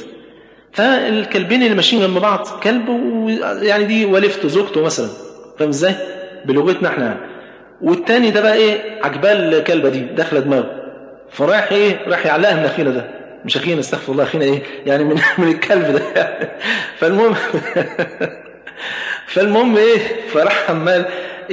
فالكلبين اللي ماشيين جنب بعض كلب يعني دي ولفته زوجته مثلا، فاهم ازاي بلغتنا احنا، والتاني ده بقى ايه عجبال الكلبه دي داخله دماغه، فراح ايه راح يعلقها من اخينا ده، مش اخينا استغفر الله، اخينا ايه يعني من من الكلب ده فالمهم فالمهم ايه فراح عمال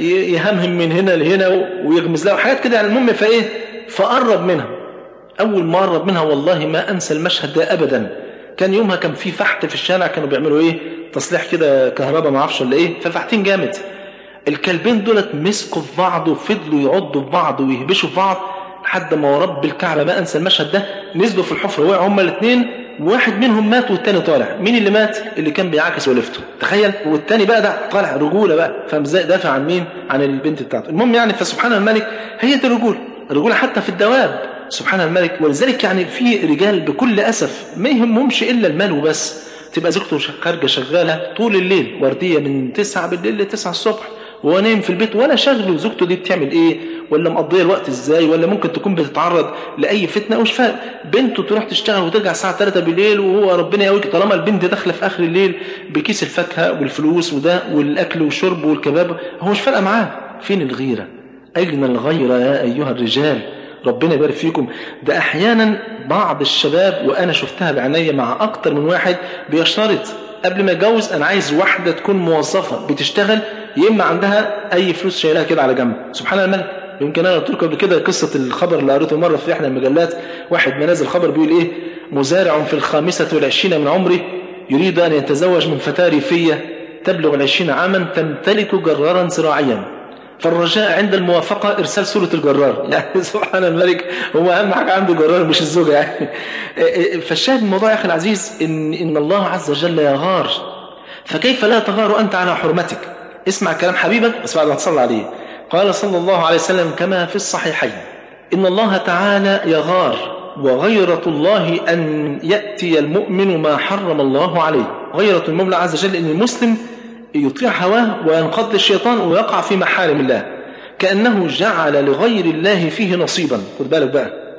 يهمهم من هنا لهنا ويغمز لها وحاجات كده يعني. المهم فايه فقرب منها. اول ما قرب منها والله ما انسى المشهد ده ابدا. كان يومها كان في فحت في الشارع، كانوا بيعملوا ايه تصليح كده كهرباء ما اعرفش ولا ايه، ففحتين جامد. الكلبين دولت مسكوا في بعض وفضلوا يعضوا في بعض ويهبشوا في بعض لحد ما ورب الكعبه ما انسى المشهد ده. نزلوا في الحفره وقعوا هما الاثنين، واحد منهم مات والتاني طالع. مين اللي مات؟ اللي كان بيعاكس ولفته، تخيل. والتاني بقى ده طالع رجوله بقى، فاهم ازاي دافع عن مين؟ عن البنت بتاعته. المهم يعني فسبحان الملك هي دي الرجوله، الرجوله حتى في الدواب سبحان الملك. ولذلك يعني في رجال بكل اسف ما يهمهمش الا المال وبس. تبقى زوجته خارجه شغاله طول الليل ورديه من تسعة بالليل لتسعة الصبح وهو نايم في البيت ولا شغله زوجته دي بتعمل ايه ولا مقضيه الوقت ازاي، ولا ممكن تكون بتتعرض لاي فتنه مش فاهم. بنته تروح تشتغل وترجع الساعه ثلاثة بالليل وهو ربنا يقويك طالما البنت داخله في اخر الليل بكيس الفاكهه والفلوس وده والاكل والشرب والكباب، هو مش فارقه معاه. فين الغيره؟ اين الغيره يا ايها الرجال؟ ربنا يبارك فيكم. ده احيانا بعض الشباب وانا شفتها بعينيا مع اكتر من واحد بيشترط قبل ما يتجوز انا عايز واحده تكون موظفه بتشتغل، يا اما عندها اي فلوس شايلها كده على جنب. سبحان الملك. يمكن انا قلت لكم قبل كده قصه الخبر اللي قريته مره في احدى المجلات، واحد منازل خبر بيقول ايه: مزارع في الخامسه والعشرين من عمره يريد ان يتزوج من فتاه ريفيه تبلغ العشرين عاما تمتلك جرارا زراعيا، فالرجاء عند الموافقه ارسال صوره الجرار. يعني سبحان الملك، هو اهم حاجه عنده جرار مش الزوجه يعني. فالشاهد الموضوع يا اخي العزيز ان ان الله عز وجل يغار، فكيف لا تغار انت على حرمتك؟ اسمع كلام حبيبك بس بعد ما تصلي عليه. قال صلى الله عليه وسلم كما في الصحيحين: إن الله تعالى يغار، وغيرة الله أن يأتي المؤمن ما حرم الله عليه. غيرة المولى عز وجل أن المسلم يطيع هواه وينقض الشيطان ويقع في محارم الله، كأنه جعل لغير الله فيه نصيبا. خد بالك بقى.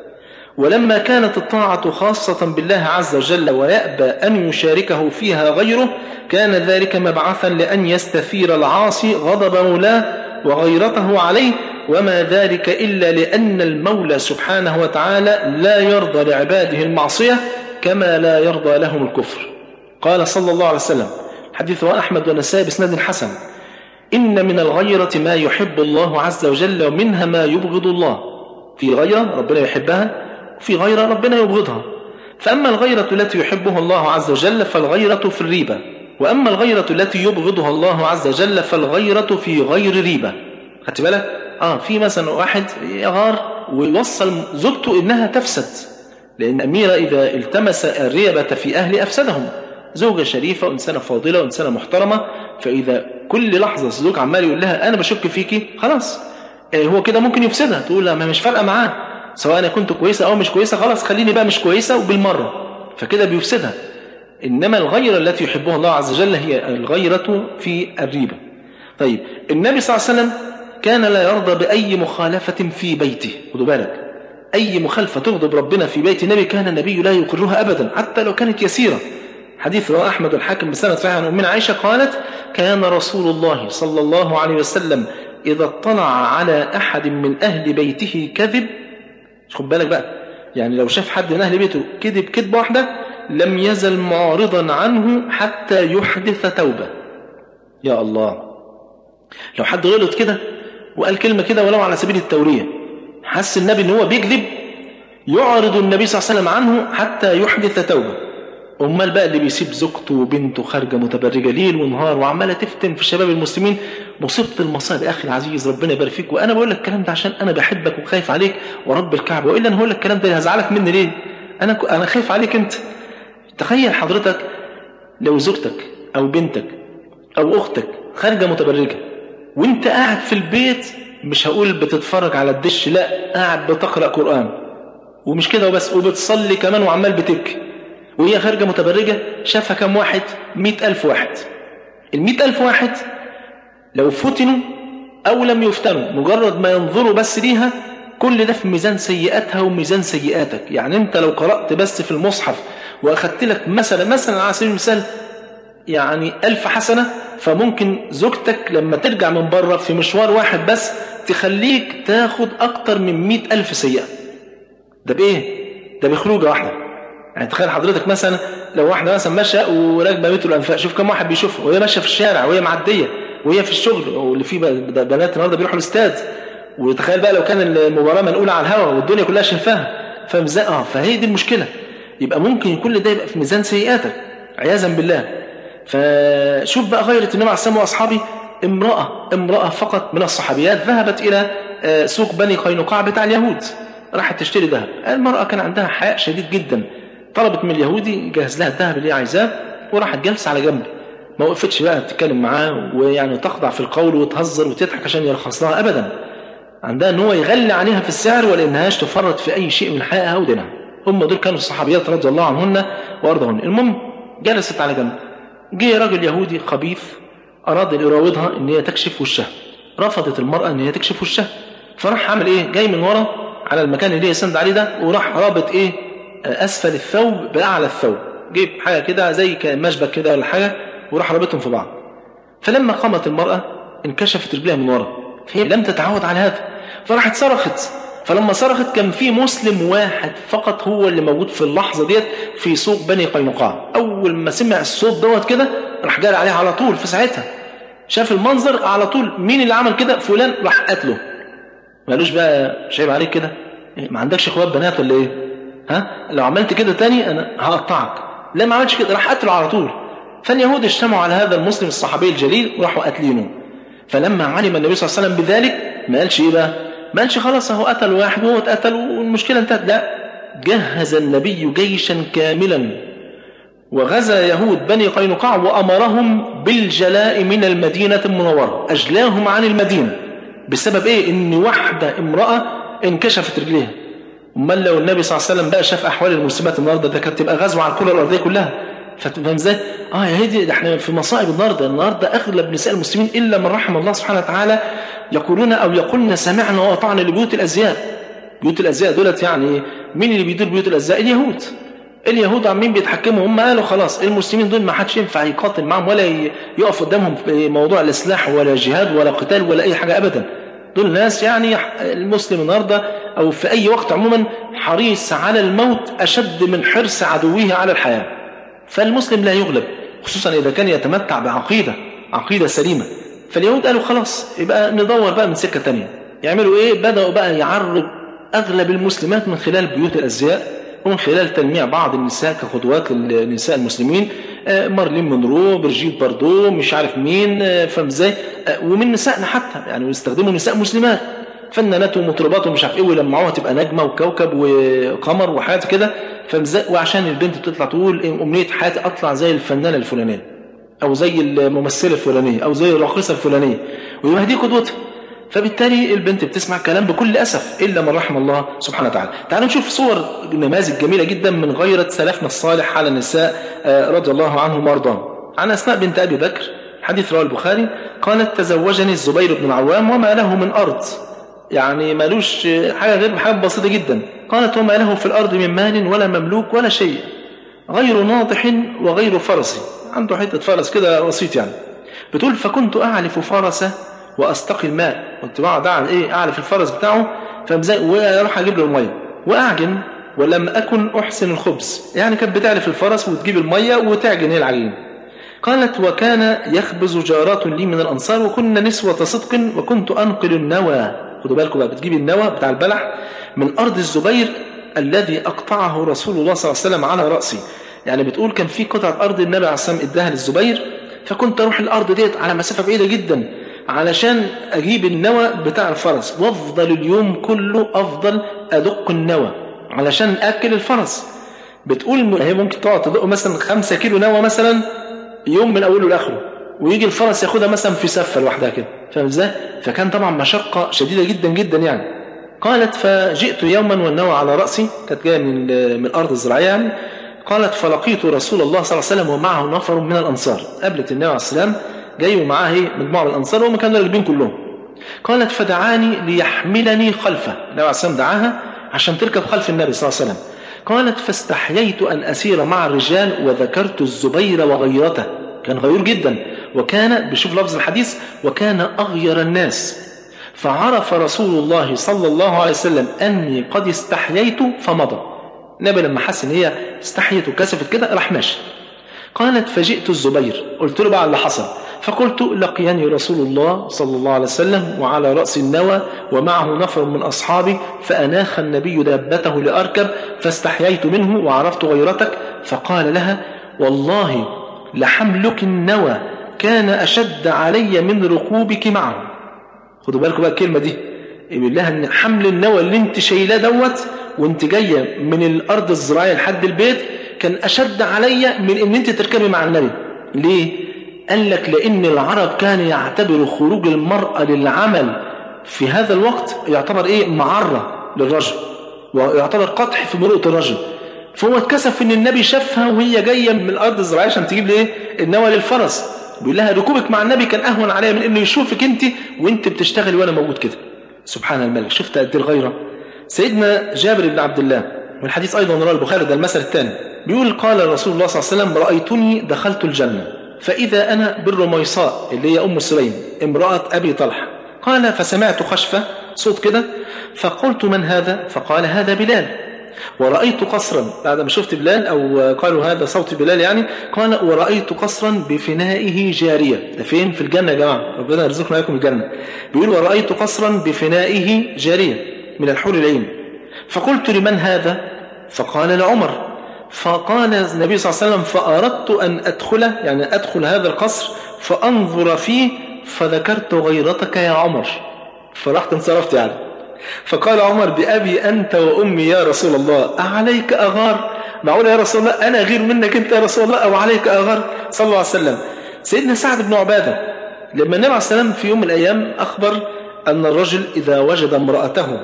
ولما كانت الطاعة خاصة بالله عز وجل ويأبى أن يشاركه فيها غيره كان ذلك مبعثا لأن يستثير العاصي غضب مولاه وغيرته عليه، وما ذلك إلا لأن المولى سبحانه وتعالى لا يرضى لعباده المعصية كما لا يرضى لهم الكفر. قال صلى الله عليه وسلم، حديث أحمد والنسائي بإسناد حسن: إن من الغيرة ما يحب الله عز وجل ومنها ما يبغض الله. في غيرة ربنا يحبها وفي غيرة ربنا يبغضها. فأما الغيرة التي يحبها الله عز وجل فالغيرة في الريبة، وأما الغيرة التي يبغضها الله عز وجل فالغيرة في غير ريبة. خدت بالك؟ آه في مثلا واحد يغار ويوصل زوجته إنها تفسد، لأن أميرة إذا التمس الريبة في أهل أفسدهم. زوجة شريفة وإنسانة فاضلة وإنسانة محترمة، فإذا كل لحظة الزوج عمال يقول لها أنا بشك فيكي، خلاص هو كده ممكن يفسدها. تقول لا، ما مش فارقة معاه، سواء أنا كنت كويسة أو مش كويسة، خلاص خليني بقى مش كويسة وبالمرة، فكده بيفسدها. إنما الغيرة التي يحبها الله عز وجل هي الغيرة في الريبة. طيب النبي صلى الله عليه وسلم كان لا يرضى بأي مخالفة في بيته. خدوا بالك، أي مخالفة تغضب ربنا في بيت النبي كان النبي لا يقرها أبدا حتى لو كانت يسيرة. حديث رواه أحمد الحاكم بسند صحيح عن أمنا عائشة قالت: كان رسول الله صلى الله عليه وسلم إذا اطلع على أحد من أهل بيته كذب، خد بالك بقى، يعني لو شاف حد من أهل بيته كذب كذبة واحدة لم يزل معرضا عنه حتى يحدث توبة. يا الله، لو حد غلط كده وقال كلمة كده ولو على سبيل التورية، حس النبي ان هو بيكذب، يعرض النبي صلى الله عليه وسلم عنه حتى يحدث توبة. امال بقى اللي بيسيب زوجته وبنته خارجة متبرجة ليل ونهار وعمالة تفتن في شباب المسلمين، مصيبة المصائب يا اخي العزيز، ربنا يبارك فيك. وانا بقول لك الكلام ده عشان انا بحبك وخايف عليك ورب الكعبة، والا انا هقول لك الكلام ده هزعلك مني ليه؟ انا انا خايف عليك انت. تخيل حضرتك لو زوجتك او بنتك او اختك خارجة متبرجة وانت قاعد في البيت، مش هقول بتتفرج على الدش، لا، قاعد بتقرأ قرآن، ومش كده وبس، وبتصلي كمان وعمال بتبكي، وهي خارجة متبرجة شافها كم واحد؟ مئة ألف واحد. المئة ألف واحد لو فتنوا أو لم يفتنوا، مجرد ما ينظروا بس ليها، كل ده في ميزان سيئاتها وميزان سيئاتك. يعني انت لو قرأت بس في المصحف وأخدت لك مثلا مثلا على سبيل المثال يعني ألف حسنة، فممكن زوجتك لما ترجع من بره في مشوار واحد بس تخليك تاخد أكتر من مئة ألف سيئة. ده بإيه؟ ده بخروجة واحدة. يعني تخيل حضرتك مثلا لو واحدة مثلا ماشية وراكبة مترو الأنفاق، شوف كم واحد بيشوفها وهي ماشية في الشارع وهي معدية وهي في الشغل، واللي فيه بنات النهارده بيروحوا الاستاد، وتخيل بقى لو كان المباراة منقولة على الهواء والدنيا كلها شايفاها، فمزاق. اه فهي دي المشكلة. يبقى ممكن كل ده يبقى في ميزان سيئاتك عياذا بالله. فشوف بقى غيرة النبي عليه الصلاة والسلام وأصحابه، امرأة امرأة فقط من الصحابيات ذهبت إلى سوق بني قينقاع بتاع اليهود، راحت تشتري ذهب. المرأة كان عندها حياء شديد جدا، طلبت من اليهودي يجهز لها الذهب اللي هي عايزاه، وراحت جلسة على جنب، ما وقفتش بقى تتكلم معاه ويعني تخضع في القول وتهزر وتضحك عشان يرخص لها أبدا. عندها ان هو يغلي عليها في السعر ولا انهاش تفرط في أي شيء من حياتها أو دينها. هم دول كانوا الصحابيات رضي الله عنهن وأرضهن. المهم جلست على جنب، جه راجل يهودي خبيث أراد أن يراودها ان هي تكشف وشها، رفضت المرأة ان هي تكشف وشها، فراح عمل ايه؟ جاي من ورا على المكان اللي هي سند عليه ده، وراح رابط ايه؟ أسفل الثوب بأعلى الثوب، جيب حاجة كده زي مشبك كده ولا حاجة، وراح رابطهم في بعض. فلما قامت المرأة انكشفت رجلها من ورا، فهي لم تتعود على هذا، فراحت صرخت. فلما صرخت كان في مسلم واحد فقط هو اللي موجود في اللحظة ديت في سوق بني قينقاع. أول ما سمع الصوت دوت كده راح جاري عليها على طول. في ساعتها شاف المنظر على طول، مين اللي عمل كده؟ فلان، راح قتله. ما قالوش بقى شايب عليك كده، ما عندكش اخوات بنات ولا ايه؟ ها لو عملت كده تاني انا هقطعك. لا ما عملش كده، راح قتله على طول. فاليهود اجتمعوا على هذا المسلم الصحابي الجليل وراحوا قاتلينه. فلما علم النبي صلى الله عليه وسلم بذلك ما قالش ايه بقى؟ ما قالش خلاص اهو قتل واحد وهو اتقتل والمشكله انتهت، لا، جهز النبي جيشا كاملا وغزا يهود بني قينقاع وامرهم بالجلاء من المدينه المنوره، اجلاهم عن المدينه بسبب ايه؟ ان واحده امراه انكشفت رجليها. امال لو النبي صلى الله عليه وسلم بقى شاف احوال المسلمات النهارده ده كانت تبقى غزوه على الكره الارضيه كلها. فاهم ازاي؟ اه يا هدي، ده احنا في مصائب النهارده. النهارده اغلب نساء المسلمين الا من رحم الله سبحانه وتعالى يقولون او يقولن سمعنا واطعنا لبيوت الازياء. بيوت الازياء دولت يعني مين اللي بيدير بيوت الأزياء؟ اليهود. اليهود عمين بيتحكموا، هم قالوا خلاص المسلمين دول ما حدش ينفع يقاتل معهم ولا يقف قدامهم في موضوع الإصلاح ولا جهاد ولا قتال ولا أي حاجة أبدا. دول ناس يعني المسلم النهارده أو في أي وقت عموما حريص على الموت أشد من حرص عدوه على الحياة. فالمسلم لا يغلب، خصوصا إذا كان يتمتع بعقيدة عقيدة سليمة. فاليهود قالوا خلاص يبقى ندور بقى من سكة تانية. يعملوا إيه؟ بدأوا بقى يعرض أغلب المسلمات من خلال بيوت الأزياء ومن خلال تلميع بعض النساء كقدوات للنساء المسلمين، مارلين مونرو، برجيت باردو، مش عارف مين، فاهم ازاي، ومن نسائنا حتى يعني يستخدموا نساء مسلمات فنانات ومطربات ومش عارف ايه ويلمعوها تبقى نجمه وكوكب وقمر وحاجات كده، فاهم ازاي، وعشان البنت بتطلع تقول امنيه حياتي اطلع زي الفنانه الفلانيه او زي الممثله الفلانيه او زي الراقصه الفلانيه، ويبقى دي قدوتها. فبالتالي البنت بتسمع كلام بكل أسف إلا من رحم الله سبحانه وتعالى. تعالوا نشوف صور نماذج جميلة جدا من غيرة سلفنا الصالح على النساء رضي الله عنهم وارضاهم. عن أسماء بنت أبي بكر، حديث رواه البخاري، قالت تزوجني الزبير بن العوام وما له من أرض، يعني مالوش حاجة غير حاجة بسيطة جدا. قالت وما له في الأرض من مال ولا مملوك ولا شيء غير ناضح وغير فرس، عنده حتة فرس كده بسيط يعني. بتقول فكنت أعلف فرسه واستقي الماء، كنت بقعد اعمل ايه اعلف الفرس بتاعه فمزاي واروح اجيب له الميه واعجن ولم اكن احسن الخبز، يعني كانت بتعلف الفرس وتجيب الميه وتعجن هي العجين. قالت وكان يخبز جارات لي من الانصار وكنا نسوة صدق وكنت انقل النوى، خدوا بالكم بقى، بتجيب النوى بتاع البلح من ارض الزبير الذي اقطعه رسول الله صلى الله عليه وسلم على راسي. يعني بتقول كان في قطعه ارض النبي عليه الصلاه والسلام اداها للزبير، فكنت اروح الارض ديت على مسافه بعيده جدا علشان أجيب النوى بتاع الفرس، وافضل اليوم كله أفضل أدق النوى علشان أكل الفرس. بتقول هي ممكن تقعد تدق مثلا خمسة كيلو نوى مثلا يوم من أوله لآخره، ويجي الفرس ياخدها مثلا في سفة لوحدها كده، فاهم ازاي؟ فكان طبعا مشقة شديدة جدا جدا يعني. قالت فجئت يوما والنوى على رأسي، كانت جاية من من أرض الزراعية يعني. قالت فلقيت رسول الله صلى الله عليه وسلم ومعه نفر من الأنصار، قابلت النبي عليه السلام جاي ومعاه مجموعة من الأنصار وهم كانوا راكبين كلهم. قالت فدعاني ليحملني خلفه، النبي عليه السلام دعاها عشان تركب خلف النبي صلى الله عليه وسلم. قالت فاستحييت أن أسير مع الرجال وذكرت الزبير وغيرته، كان غيور جدا، وكان بشوف لفظ الحديث وكان أغير الناس، فعرف رسول الله صلى الله عليه وسلم أني قد استحييت فمضى. النبي لما حس ان هي استحيت وكسفت كده راح ماشي. قالت فجئت الزبير، قلت له بقى اللي حصل، فقلت لقيني رسول الله صلى الله عليه وسلم وعلى رأس النوى ومعه نفر من أصحابي، فأناخ النبي دابته لأركب فاستحييت منه وعرفت غيرتك، فقال لها والله لحملك النوى كان أشد علي من ركوبك معه. خدوا بالكم بقى الكلمة دي، يقول لها ان حمل النوى اللي انت شايلاه دوت وانت جاية من الأرض الزراعية لحد البيت كان أشد علي من ان انت تركبي مع النبي. ليه؟ قال لك لأن العرب كان يعتبر خروج المرأة للعمل في هذا الوقت يعتبر إيه معرة للرجل، ويعتبر قدح في مروءة الرجل. فهو اتكسف ان النبي شافها وهي جاية من الأرض الزراعية عشان تجيب ليه النوى للفرس، بيقول لها ركوبك مع النبي كان أهون عليا من انه يشوفك انت وانت بتشتغل وانا موجود كده. سبحان الملك، شفت قد ايه الغيرة. سيدنا جابر بن عبد الله، والحديث أيضا رواه البخاري، ده المثل الثاني، بيقول قال رسول الله صلى الله عليه وسلم رأيتني دخلت الجنة فإذا أنا بالرميصاء اللي هي أم سليم امرأة أبي طلحة. قال فسمعت خشفة صوت كده فقلت من هذا؟ فقال هذا بلال. ورأيت قصرا، بعد ما شفت بلال أو قالوا هذا صوت بلال يعني، قال ورأيت قصرا بفنائه جارية. ده فين؟ في الجنة يا جماعة، ربنا يرزقنا لكم الجنة. بيقول ورأيت قصرا بفنائه جارية من الحور العين. فقلت لمن هذا؟ فقال لعمر. فقال النبي صلى الله عليه وسلم فأردت أن أدخله، يعني أدخل هذا القصر فأنظر فيه فذكرت غيرتك يا عمر، فرحت انصرفت يعني. فقال عمر بأبي أنت وأمي يا رسول الله أعليك أغار؟ معقول يا رسول الله أنا غير منك أنت يا رسول الله أو عليك أغار؟ صلى الله عليه وسلم. سيدنا سعد بن عبادة لما النبي عليه السلام في يوم من الأيام أخبر أن الرجل إذا وجد امرأته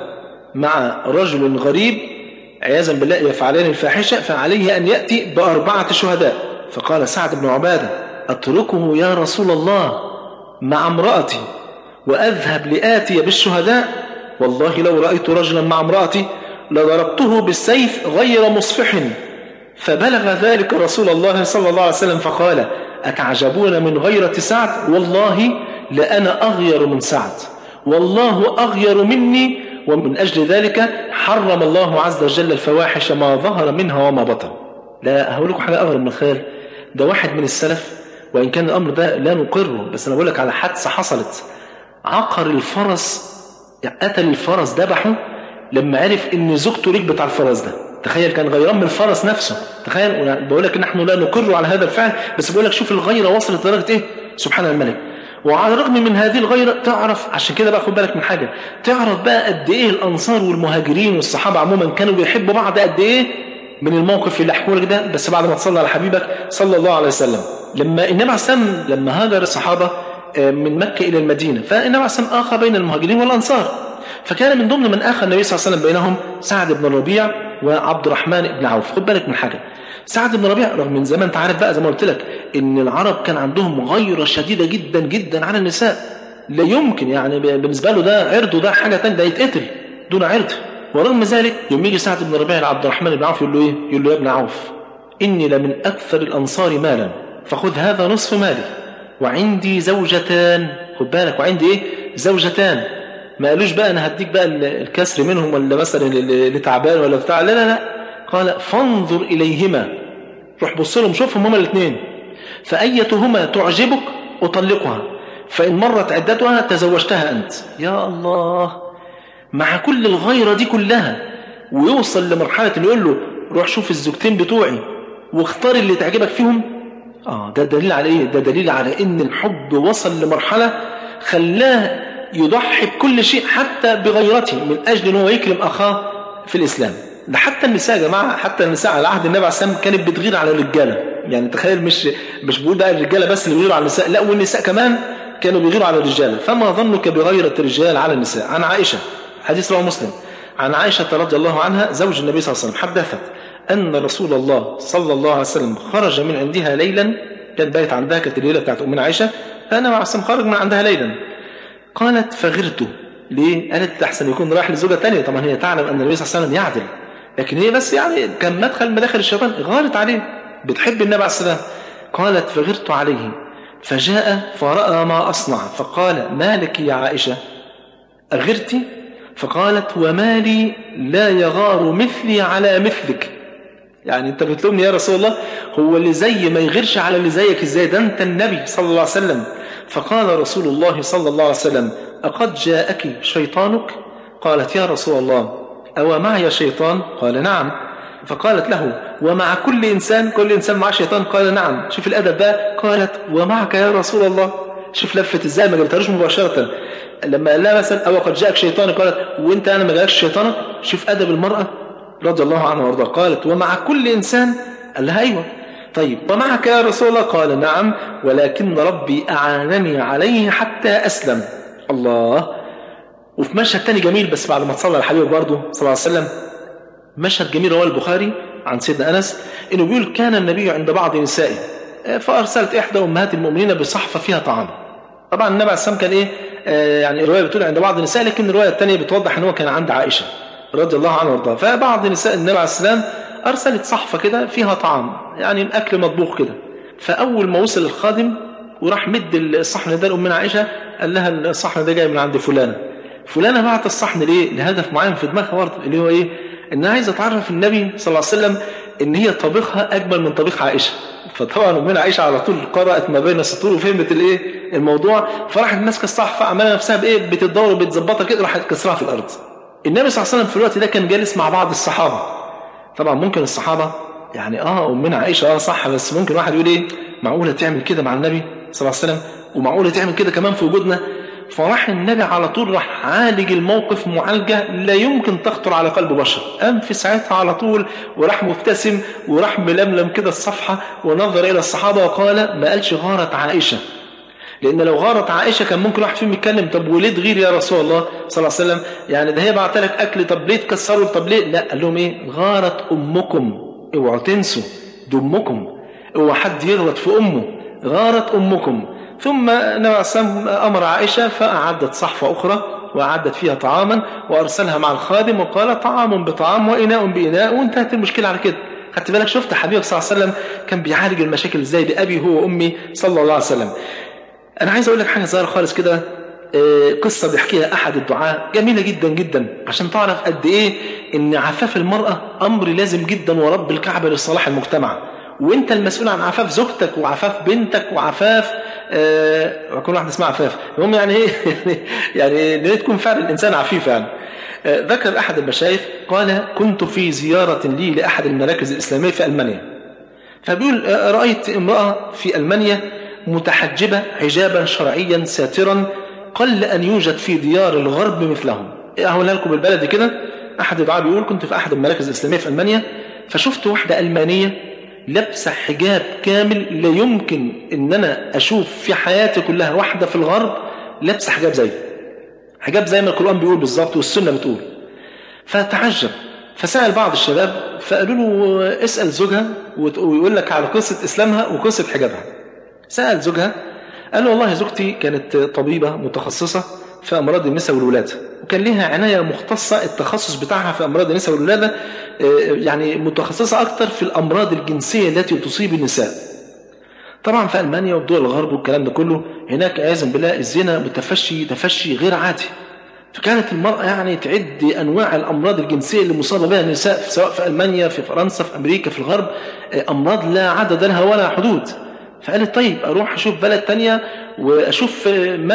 مع رجل غريب عياذا بالله يفعلان الفاحشة فعليه أن يأتي بأربعة شهداء. فقال سعد بن عبادة أتركه يا رسول الله مع امرأتي وأذهب لآتي بالشهداء؟ والله لو رأيت رجلا مع امرأتي لضربته بالسيف غير مصفح. فبلغ ذلك رسول الله صلى الله عليه وسلم فقال أتعجبون من غيرة سعد؟ والله لأنا أغير من سعد، والله أغير مني، ومن أجل ذلك حرم الله عز وجل الفواحش ما ظهر منها وما بطن. لا هقول لكم حاجة أغرب من الخيال، ده واحد من السلف، وإن كان الأمر ده لا نقره، بس أنا بقول لك على حادثة حصلت. عقر الفرس، قتل الفرس ذبحه لما عرف إن زوجته ركبت على الفرس ده. تخيل، كان غيران من الفرس نفسه. تخيل، بقول لك نحن لا نقر على هذا الفعل، بس بقول لك شوف الغيرة وصلت لدرجة إيه، سبحان الملك. وعلى الرغم من هذه الغيرة تعرف، عشان كده بقى خد بالك من حاجة، تعرف بقى قد إيه الأنصار والمهاجرين والصحابة عموما كانوا بيحبوا بعض قد إيه من الموقف اللي أحكوا لك ده، بس بعد ما تصلى على حبيبك صلى الله عليه وسلم. لما النبي عليه السلام لما هاجر الصحابة من مكة إلى المدينة، فالنبي عليه السلام آخى بين المهاجرين والأنصار، فكان من ضمن من آخى النبي صلى الله عليه وسلم بينهم سعد بن الربيع وعبد الرحمن بن عوف. خد بالك من حاجة، سعد بن الربيع رغم من زمان انت عارف بقى زي ما قلت لك ان العرب كان عندهم غيرة شديدة جدا جدا على النساء، لا يمكن يعني بالنسبة له ده عرضه ده حاجة تانية، ده يتقتل دون عرض. ورغم ذلك يوم يجي سعد بن الربيع لعبد الرحمن بن عوف يقول له ايه؟ يقول له يا ابن عوف اني لمن اكثر الانصار مالا فخذ هذا نصف مالي وعندي زوجتان. خد بالك، وعندي ايه؟ زوجتان. ما قالوش بقى انا هديك بقى الكسر منهم ولا مثلا اللي تعبان ولا بتاع، لا لا لا، قال فانظر اليهما، روح بص لهم شوفهم هما الاثنين، فأيتهما تعجبك أطلقها، فإن مرت عدتها تزوجتها أنت. يا الله، مع كل الغيرة دي كلها ويوصل لمرحلة اللي يقول له روح شوف الزوجتين بتوعي واختار اللي تعجبك فيهم. آه ده دليل على إيه؟ ده دليل على إن الحب وصل لمرحلة خلاه يضحي بكل شيء حتى بغيرته من أجل أنه يكرم أخاه في الإسلام. ده حتى النساء يا جماعة، حتى النساء على عهد النبي عليه السلام كانت بتغير على الرجالة. يعني تخيل، مش مش بقول بقى الرجالة بس اللي بيغيروا على النساء، لا والنساء كمان كانوا بيغيروا على الرجال. فما ظنك بغيرة الرجال على النساء؟ عن عائشة، حديث رواه مسلم، عن عائشة رضي الله عنها زوج النبي صلى الله عليه وسلم، حدثت أن رسول الله صلى الله عليه وسلم خرج من عندها ليلا، كان بايت عندها، كانت الليلة بتاعت أمنا عائشة، فأنا مع السلام خرج من عندها ليلا. قالت فغرته. ليه؟ قالت أحسن يكون رايح لزوجة تانية، طبعا هي تعلم أن النبي صلى الله عليه وسلم يعدل، لكن هي بس يعني كان مدخل مداخل الشيطان، غارت عليه، بتحب النبي عليه السلام. قالت فغرت عليه فجاء فرأى ما أصنع فقال ما لك يا عائشة أغرتي؟ فقالت وما لي لا يغار مثلي على مثلك. يعني انت بتلومني يا رسول الله؟ هو اللي زي ما يغيرش على اللي زيك ازاي؟ ده انت النبي صلى الله عليه وسلم. فقال رسول الله صلى الله عليه وسلم أقد جاءك شيطانك؟ قالت يا رسول الله أو معي شيطان؟ قال نعم. فقالت له ومع كل إنسان، كل إنسان معه شيطان؟ قال نعم. شوف الأدب بقى، قالت ومعك يا رسول الله. شوف لفت ازاي، ما جبتهاش مباشرة. لما قال لها مثلا أو قد جاءك شيطان قالت وانت أنا ما جاءكش شيطانك. شوف أدب المرأة رضي الله عنها وارضاها. قالت ومع كل إنسان؟ قال لها أيوة. طيب ومعك يا رسول الله؟ قال نعم ولكن ربي أعانني عليه حتى أسلم. الله. وفي مشهد تاني جميل بس بعد ما تصلى الحبيب برضه صلى الله عليه وسلم، مشهد جميل رواه البخاري عن سيدنا أنس إنه بيقول كان النبي عند بعض نسائه فأرسلت إحدى أمهات المؤمنين بصحفة فيها طعام. طبعا النبي عليه السلام كان إيه آه يعني الرواية بتقول عند بعض النساء، لكن الرواية الثانية بتوضح إنه كان عند عائشة رضي الله عنها وارضاها. فبعض نساء النبي عليه السلام أرسلت صحفة كده فيها طعام، يعني أكل مطبوخ كده. فأول ما وصل الخادم وراح مد الصحن ده لأمنا عائشة قال لها الصحن ده جاي من عند فلانة. فلانة بعت الصحن ليه؟ لهدف معين في دماغها برضه، اللي هو إيه؟ إنها عايزة تعرف النبي صلى الله عليه وسلم إن هي طبخها أجمل من طبخ عائشة. فطبعا أمنا عائشة على طول قرأت ما بين السطور وفهمت الإيه الموضوع، فراحت ماسكة الصحفة عمالة نفسها بإيه بتدور وبتظبطها كده، راحت كسرها في الأرض. النبي صلى الله عليه وسلم في الوقت ده كان جالس مع بعض الصحابة. طبعا ممكن الصحابة يعني آه أمنا عائشة آه صح، بس ممكن واحد يقول إيه معقولة تعمل كده مع النبي صلى الله عليه وسلم، ومعقولة تعمل كده كمان في وجودنا؟ فراح النبي على طول راح عالج الموقف معالجة لا يمكن تخطر على قلب بشر. قام في ساعتها على طول وراح مبتسم وراح ململم كده الصفحة ونظر إلى الصحابة وقال ما قالش غارت عائشة، لأن لو غارت عائشة كان ممكن واحد فيهم يتكلم طب وليه تغير يا رسول الله صلى الله عليه وسلم؟ يعني ده هي بعت لك أكل، طب ليه تكسروا؟ طب ليه؟ لا، قال لهم إيه غارت أمكم، اوعوا تنسوا دي أمكم، اوعى حد يغلط في أمه، غارت أمكم. ثم النبي عليه الصلاة والسلام أمر عائشة فأعدت صحفة أخرى وأعدت فيها طعاما وأرسلها مع الخادم وقال طعام بطعام وإناء بإناء، وانتهت المشكلة على كده. خدت بالك؟ شفت حبيبك صلى الله عليه وسلم كان بيعالج المشاكل ازاي بأبي هو وأمي صلى الله عليه وسلم. أنا عايز أقول لك حاجة صغيرة خالص كده، قصة بيحكيها أحد الدعاة جميلة جدا جدا عشان تعرف قد إيه إن عفاف المرأة أمر لازم جدا ورب الكعبة لصلاح المجتمع، وانت المسؤول عن عفاف زوجتك وعفاف بنتك وعفاف آه كل واحد اسمها عفاف. المهم يعني ايه يعني ليه تكون فعلا الانسان عفيف يعني. آه ذكر احد المشايخ قال كنت في زيارة لي لاحد المراكز الاسلامية في المانيا، فبيقول آه رأيت امرأة في المانيا متحجبة حجابا شرعيا ساترا قل ان يوجد في ديار الغرب مثلهم. اقولها لكم بالبلدي كده، احد الدعاة بيقول كنت في احد المراكز الاسلامية في المانيا فشفت واحدة المانية لابسه حجاب كامل لا يمكن ان انا اشوف في حياتي كلها واحده في الغرب لابسه حجاب زي حجاب زي ما القرآن بيقول بالظبط والسنه بتقول. فتعجب، فسأل بعض الشباب فقالوا له اسأل زوجها ويقول لك على قصه اسلامها وقصه حجابها. سأل زوجها قال له والله زوجتي كانت طبيبه متخصصه في أمراض النساء والولادة، وكان لها عناية مختصة التخصص بتاعها في أمراض النساء والولادة، يعني متخصصة أكتر في الأمراض الجنسية التي تصيب النساء. طبعا في ألمانيا ودول الغرب والكلام ده كله هناك عياذا بالله الزنا متفشي تفشي غير عادي، فكانت المرأة يعني تعد أنواع الأمراض الجنسية اللي مصابة بها النساء سواء في ألمانيا في فرنسا في أمريكا في الغرب، أمراض لا عدد لها ولا حدود. فقالت طيب أروح أشوف بلد تانية وأشوف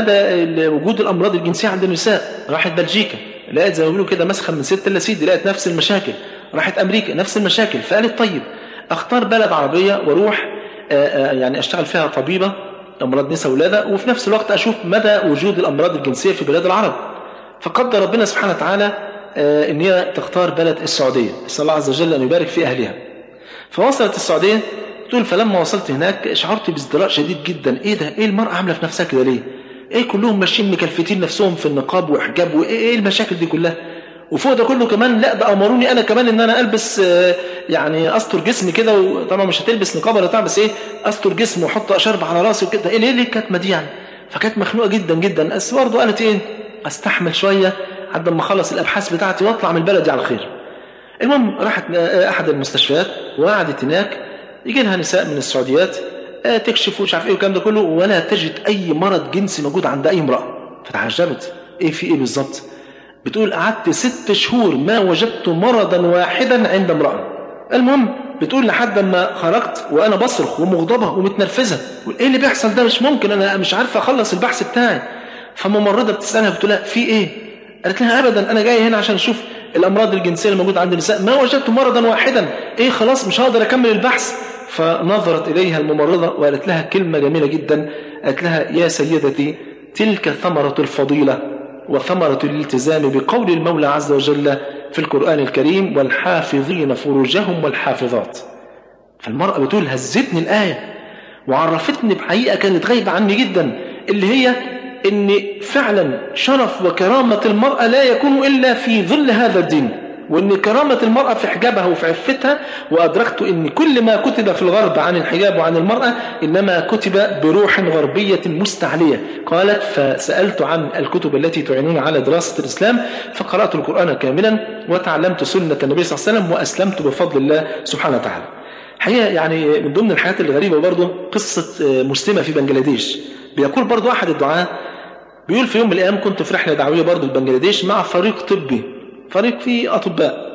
مدى وجود الأمراض الجنسية عند النساء. راحت بلجيكا لقيت زي ما بيقولوا كده مسخن من ست إلا سيدي، لقيت نفس المشاكل. راحت أمريكا نفس المشاكل. فقالت طيب أختار بلد عربية وأروح يعني أشتغل فيها طبيبة أمراض نساء ولادة وفي نفس الوقت أشوف مدى وجود الأمراض الجنسية في بلاد العرب. فقدر ربنا سبحانه وتعالى أن هي تختار بلد السعودية، أسأل الله عز وجل أن يبارك في أهلها. فوصلت السعودية تقول فلما وصلت هناك شعرت بازدراء شديد جدا. ايه ده؟ ايه المرأة عاملة في نفسها كده ليه؟ ايه كلهم ماشيين مكلفتين نفسهم في النقاب وحجاب وايه ايه المشاكل دي كلها؟ وفوق ده كله كمان لا ده امروني انا كمان ان انا البس آه يعني استر جسمي كده، وطبعا مش هتلبس نقاب ولا بتاع بس ايه استر جسمي واحط اشرب على راسي وكده. ايه ليه ليه الكتمه دي يعني؟ فكانت مخنوقه جدا جدا. بس برضه قالت ايه استحمل شويه لحد ما اخلص الابحاث بتاعتي واطلع من بلدي على خير. المهم راحت احد المستشفيات وقعدت هناك، يجي لها نساء من السعوديات تكشف ومش عارف ايه والكلام ده كله ولا تجد اي مرض جنسي موجود عند اي امراه. فتعجبت ايه في ايه بالظبط؟ بتقول قعدت ست شهور ما وجدت مرضا واحدا عند امراه. المهم بتقول لحد ما خرجت وانا بصرخ ومغضبه ومتنرفزه، ايه اللي بيحصل ده؟ مش ممكن، انا مش عارفه اخلص البحث بتاعي. فممرضه بتسالها بتقول لها في ايه؟ قالت لها ابدا انا جاي هنا عشان اشوف الامراض الجنسيه الموجوده عند النساء، ما وجدت مرضا واحدا. ايه خلاص مش هقدر اكمل البحث. فنظرت اليها الممرضه وقالت لها كلمه جميله جدا، قالت لها يا سيدتي تلك ثمره الفضيله وثمره الالتزام بقول المولى عز وجل في القرآن الكريم والحافظين فروجهم والحافظات. فالمرأة بتقول هزتني الآية وعرفتني بحقيقة كانت غايبة عني جدا، اللي هي ان فعلا شرف وكرامة المرأة لا يكون إلا في ظل هذا الدين، وان كرامة المرأة في حجابها وفي عفتها. وأدركت ان كل ما كتب في الغرب عن الحجاب وعن المرأة إنما كتب بروح غربية مستعلية. قالت فسألت عن الكتب التي تعينون على دراسة الإسلام فقرأت القرآن كاملا وتعلمت سنة النبي صلى الله عليه وسلم وأسلمت بفضل الله سبحانه وتعالى. حقيقة يعني من ضمن الحاجات الغريبة برضو قصة مسلمة في بنجلاديش. بيقول برضو أحد الدعاة بيقول في يوم من الأيام كنت في رحلة دعوية برضو لبنجلاديش مع فريق طبي، فريق فيه أطباء،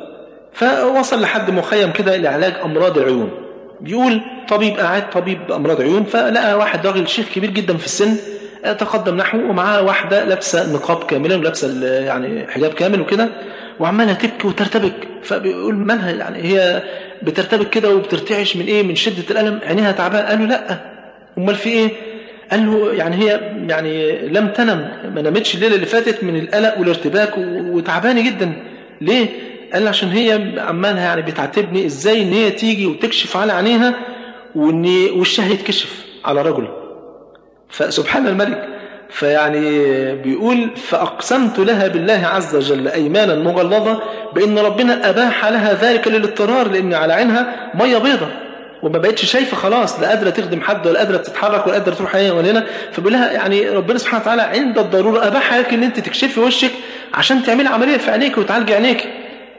فوصل لحد مخيم كده لعلاج أمراض العيون. بيقول طبيب قاعد طبيب أمراض عيون فلقى واحد راجل شيخ كبير جدا في السن تقدم نحوه ومعاه واحدة لابسة نقاب كاملا ولابسة يعني حجاب كامل وكده وعمالها تبكي وترتبك. فبيقول مالها يعني هي بترتبك كده وبترتعش من ايه؟ من شدة الألم، عينيها تعبان. قال له لا امال في ايه؟ قال له يعني هي يعني لم تنم، ما نامتش الليلة اللي فاتت من القلق والارتباك وتعبانة جدا. ليه؟ قال له عشان هي عمالها يعني بتعتبني ازاي ان هي تيجي وتكشف على عينيها وان وشها يتكشف على رجل. فسبحان الملك. فيعني بيقول فأقسمت لها بالله عز وجل أيمانا مغلظة بأن ربنا أباح لها ذلك للاضطرار، لأن على عينها مية بيضة. وما بقتش شايفه خلاص، لا قادره تخدم حد ولا قادره تتحرك ولا قادره تروح هنا ولا هنا. فبيقول لها يعني ربنا سبحانه وتعالى عند الضروره اباح لك ان انت تكشفي وشك عشان تعملي عمليه في عينيك وتعالجي عينيك.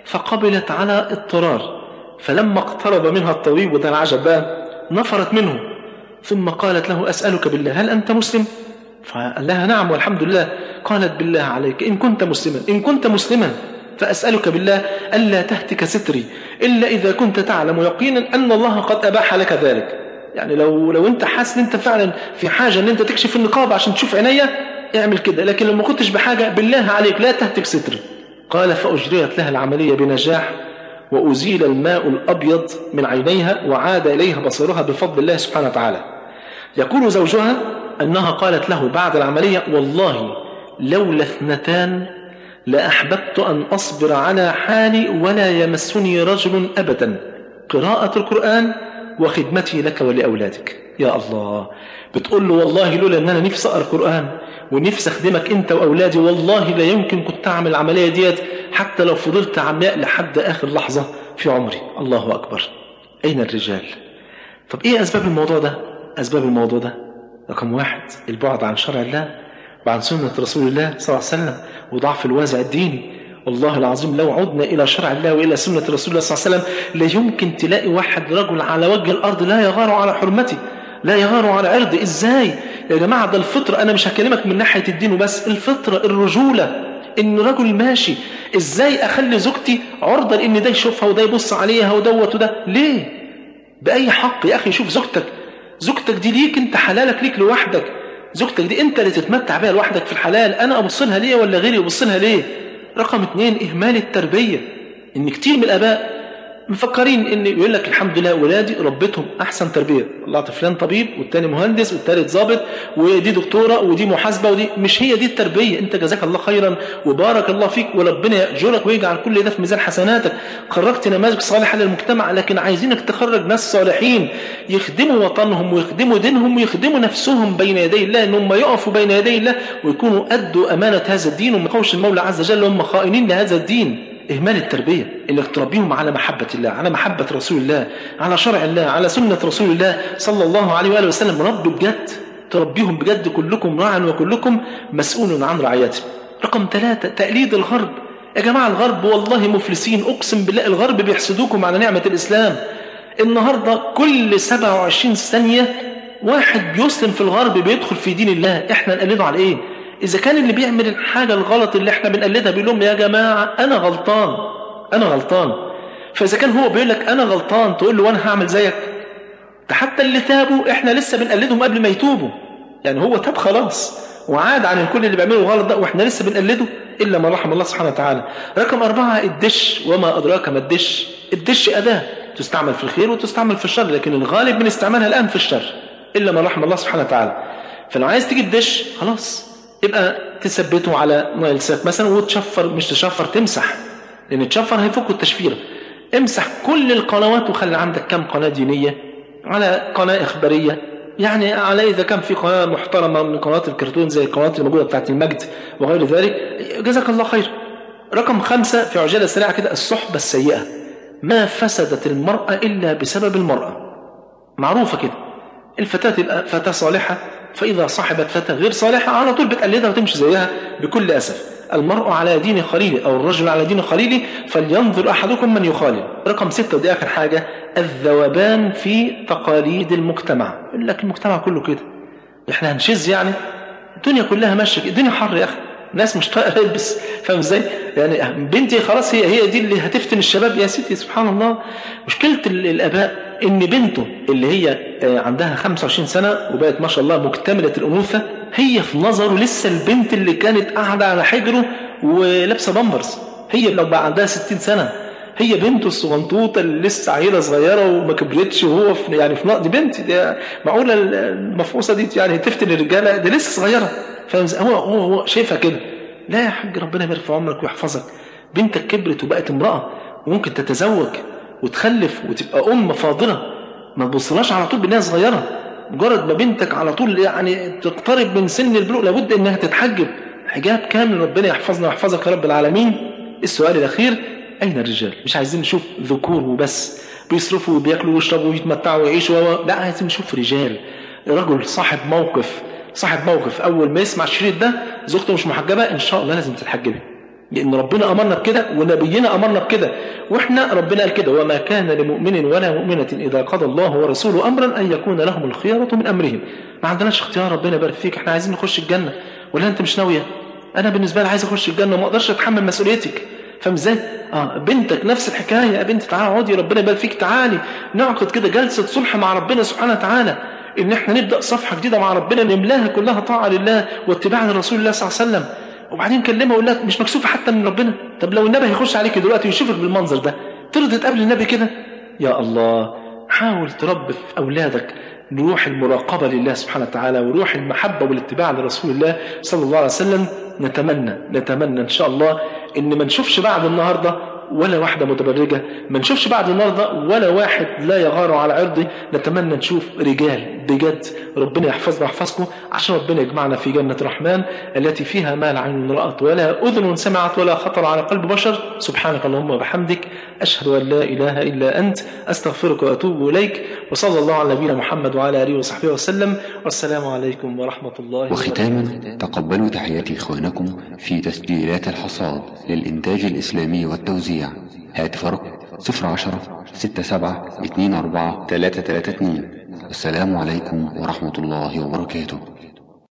فقبلت على اضطرار. فلما اقترب منها الطبيب، وده العجب بقى، نفرت منه ثم قالت له أسألك بالله هل أنت مسلم؟ فقال لها نعم والحمد لله. قالت بالله عليك إن كنت مسلما إن كنت مسلما فأسألك بالله ألا تهتك ستري إلا إذا كنت تعلم يقينا أن الله قد أباح لك ذلك. يعني لو لو أنت حاسس أن أنت فعلا في حاجة أن أنت تكشف النقاب عشان تشوف عينيا اعمل كده، لكن لو ما كنتش بحاجة بالله عليك لا تهتك ستري. قال فأجريت لها العملية بنجاح، وأزيل الماء الأبيض من عينيها وعاد إليها بصرها بفضل الله سبحانه وتعالى. يقول زوجها أنها قالت له بعد العملية والله لولا اثنتان لأحببت أن أصبر على حالي ولا يمسني رجل أبدا، قراءة القرآن وخدمتي لك ولأولادك. يا الله، بتقول له والله لولا أن أنا نفسي أقرأ القرآن ونفسي أخدمك أنت وأولادي والله لا يمكن كنت أعمل العملية ديت حتى لو فضلت عمياء لحد آخر لحظة في عمري. الله أكبر. أين الرجال؟ طب إيه أسباب الموضوع ده؟ أسباب الموضوع ده رقم واحد البعد عن شرع الله وعن سنة رسول الله صلى الله عليه وسلم وضعف الوازع الديني. والله العظيم لو عدنا إلى شرع الله وإلى سنة رسول الله صلى الله عليه وسلم لا يمكن تلاقي واحد رجل على وجه الأرض لا يغار على حرمته، لا يغار على عرضه. إزاي يا جماعة؟ ده الفطرة. أنا مش هكلمك من ناحية الدين وبس، الفطرة الرجولة. إن رجل ماشي إزاي أخلي زوجتي عرضة لإن ده يشوفها وده يبص عليها ودوت وده؟ ليه؟ بأي حق يا أخي؟ شوف زوجتك، زوجتك دي ليك أنت، حلالك ليك لوحدك. زوجتك دي أنت اللي تتمتع بها لوحدك في الحلال، أنا أبص لها ليه ولا غيري يبص لها ليه؟ رقم اتنين إهمال التربية. إن كتير من الآباء مفكرين إن يقول لك الحمد لله ولادي ربتهم أحسن تربية، الله فلان طبيب والتاني مهندس والتالت ضابط ودي دكتورة ودي محاسبة ودي. مش هي دي التربية. أنت جزاك الله خيرا وبارك الله فيك وربنا يأجرك ويجعل كل ده في ميزان حسناتك، خرجت نماذج صالحة للمجتمع، لكن عايزينك تخرج ناس صالحين يخدموا وطنهم ويخدموا دينهم ويخدموا نفسهم بين يدي الله، إنهم يقفوا بين يدي الله ويكونوا أدوا أمانة هذا الدين وما يخوش المولى عز وجل هم خائنين لهذا الدين. إهمال التربية، إنك تربيهم على محبة الله، على محبة رسول الله، على شرع الله، على سنة رسول الله صلى الله عليه وآله وسلم. رب بجد، تربيهم بجد. كلكم راع وكلكم مسؤول عن رعيته. رقم ثلاثة تقليد الغرب. يا جماعة الغرب والله مفلسين، أقسم بالله الغرب بيحسدوكم على نعمة الإسلام. النهاردة كل سبعة وعشرين ثانية واحد بيسلم في الغرب بيدخل في دين الله. إحنا نقلده على إيه؟ إذا كان اللي بيعمل الحاجة الغلط اللي احنا بنقلدها بيقول لهم يا جماعة أنا غلطان أنا غلطان، فإذا كان هو بيقول لك أنا غلطان تقول له وأنا هعمل زيك؟ ده حتى اللي تابوا احنا لسه بنقلدهم قبل ما يتوبوا. يعني هو تاب خلاص وعاد عن الكل اللي بيعمله غلط ده واحنا لسه بنقلده إلا ما رحم الله سبحانه وتعالى. رقم أربعة الدش. وما أدراك ما الدش؟ الدش أداة تستعمل في الخير وتستعمل في الشر، لكن الغالب من استعمالها الآن في الشر إلا ما رحم الله سبحانه وتعالى. فلو عايز تجيب دش خلاص يبقى تثبته على نايل سات مثلا وتشفر، مش تشفر تمسح، لأن تشفر هيفك التشفير. امسح كل القنوات وخلي عندك كم قناة دينية على قناة إخبارية، يعني على إذا كان في قناة محترمة من قنوات الكرتون زي القنوات الموجودة بتاعت المجد وغير ذلك، جزاك الله خير. رقم خمسة في عجالة سريعة كده الصحبة السيئة. ما فسدت المرأة إلا بسبب المرأة، معروفة كده. الفتاة تبقى فتاة صالحة، فإذا صاحبت فتاة غير صالحة على طول بتقلدها وتمشي زيها بكل أسف. المرء على دين خليله أو الرجل على دين خليله فلينظر أحدكم من يخالل. رقم ستة ودي آخر حاجة الذوبان في تقاليد المجتمع. يقول لك المجتمع كله كده، إحنا هنشز يعني؟ الدنيا كلها ماشية، الدنيا حر يا أخي، ناس مش طايقة تلبس، فاهم ازاي؟ يعني بنتي خلاص هي هي دي اللي هتفتن الشباب يا ستي. سبحان الله. مشكلة الآباء إن بنته اللي هي عندها خمسة وعشرين سنة وبقت ما شاء الله مكتملة الأنوثة، هي في نظره لسه البنت اللي كانت قاعدة على حجره ولابسة بامبرز. هي لو بقى عندها ستين سنة هي بنته الصغنطوطة اللي لسه عيلة صغيرة وما كبرتش وهو في يعني في نقد بنت دي معقولة المفروسة دي يعني تفتن الرجالة؟ دي لسه صغيرة. هو هو هو شايفها كده. لا يا حاج ربنا يبارك في عمرك ويحفظك، بنتك كبرت وبقت امرأة وممكن تتزوج وتخلف وتبقى أم فاضلة، ما تبصلاش على طول بأنها صغيرة. مجرد ما بنتك على طول يعني تقترب من سن البلوغ لابد أنها تتحجب حجاب كامل. ربنا يحفظنا ويحفظك يا رب العالمين. السؤال الأخير أين الرجال؟ مش عايزين نشوف ذكور وبس، بيصرفوا وبياكلوا ويشربوا ويتمتعوا ويعيشوا. لا، عايزين نشوف رجال، رجل صاحب موقف، صاحب موقف. اول ما يسمع الشريط ده زوجته مش محجبه، ان شاء الله لازم تتحجبي، لان ربنا امرنا بكده ونبينا امرنا بكده، واحنا ربنا قال كده: وما كان لمؤمن ولا مؤمنه اذا قضى الله ورسوله امرا ان يكون لهم الخيره من امرهم. ما عندناش اختيار، ربنا يبارك فيك، احنا عايزين نخش الجنه ولا انت مش ناويه؟ انا بالنسبه لي عايز اخش الجنه وما اقدرش اتحمل مسؤوليتك. فاهم ازاي؟ اه بنتك نفس الحكايه، يا بنت تعالى اقعدي، ربنا يبارك فيك، تعالي نعقد كده جلسه صلح مع ربنا سبحانه وتعالى، ان احنا نبدا صفحه جديده مع ربنا نملاها كلها طاعه لله واتباع لرسول الله صلى الله عليه وسلم. وبعدين كلمها وقول لها مش مكسوفه حتى من ربنا. طب لو النبي هيخش عليك دلوقتي ويشوفك بالمنظر ده، ترضي تقابل النبي كده؟ يا الله، حاول تربي في اولادك روح المراقبه لله سبحانه وتعالى وروح المحبه والاتباع لرسول الله صلى الله عليه وسلم. نتمنى نتمنى ان شاء الله ان ما نشوفش بعد النهارده ولا واحدة متبرجة، ما نشوفش بعد النهارده ولا واحد لا يغار على عرضه. نتمنى نشوف رجال بجد، ربنا يحفظنا ويحفظكم، عشان ربنا يجمعنا في جنة الرحمن التي فيها ما لا عين رأت ولا أذن سمعت ولا خطر على قلب بشر. سبحانك اللهم وبحمدك، أشهد أن لا إله إلا أنت، أستغفرك وأتوب إليك، وصلى الله على نبينا محمد وعلى آله وصحبه وسلم، والسلام عليكم ورحمة الله وبركاته. وختاما، تقبلوا تحيات إخوانكم في تسجيلات الحصاد للإنتاج الإسلامي والتوزيع. هاتف رقم صفر عشرة ستة سبعة اتنين أربعة تلاتة تلاتة اتنين. السلام عليكم ورحمة الله وبركاته.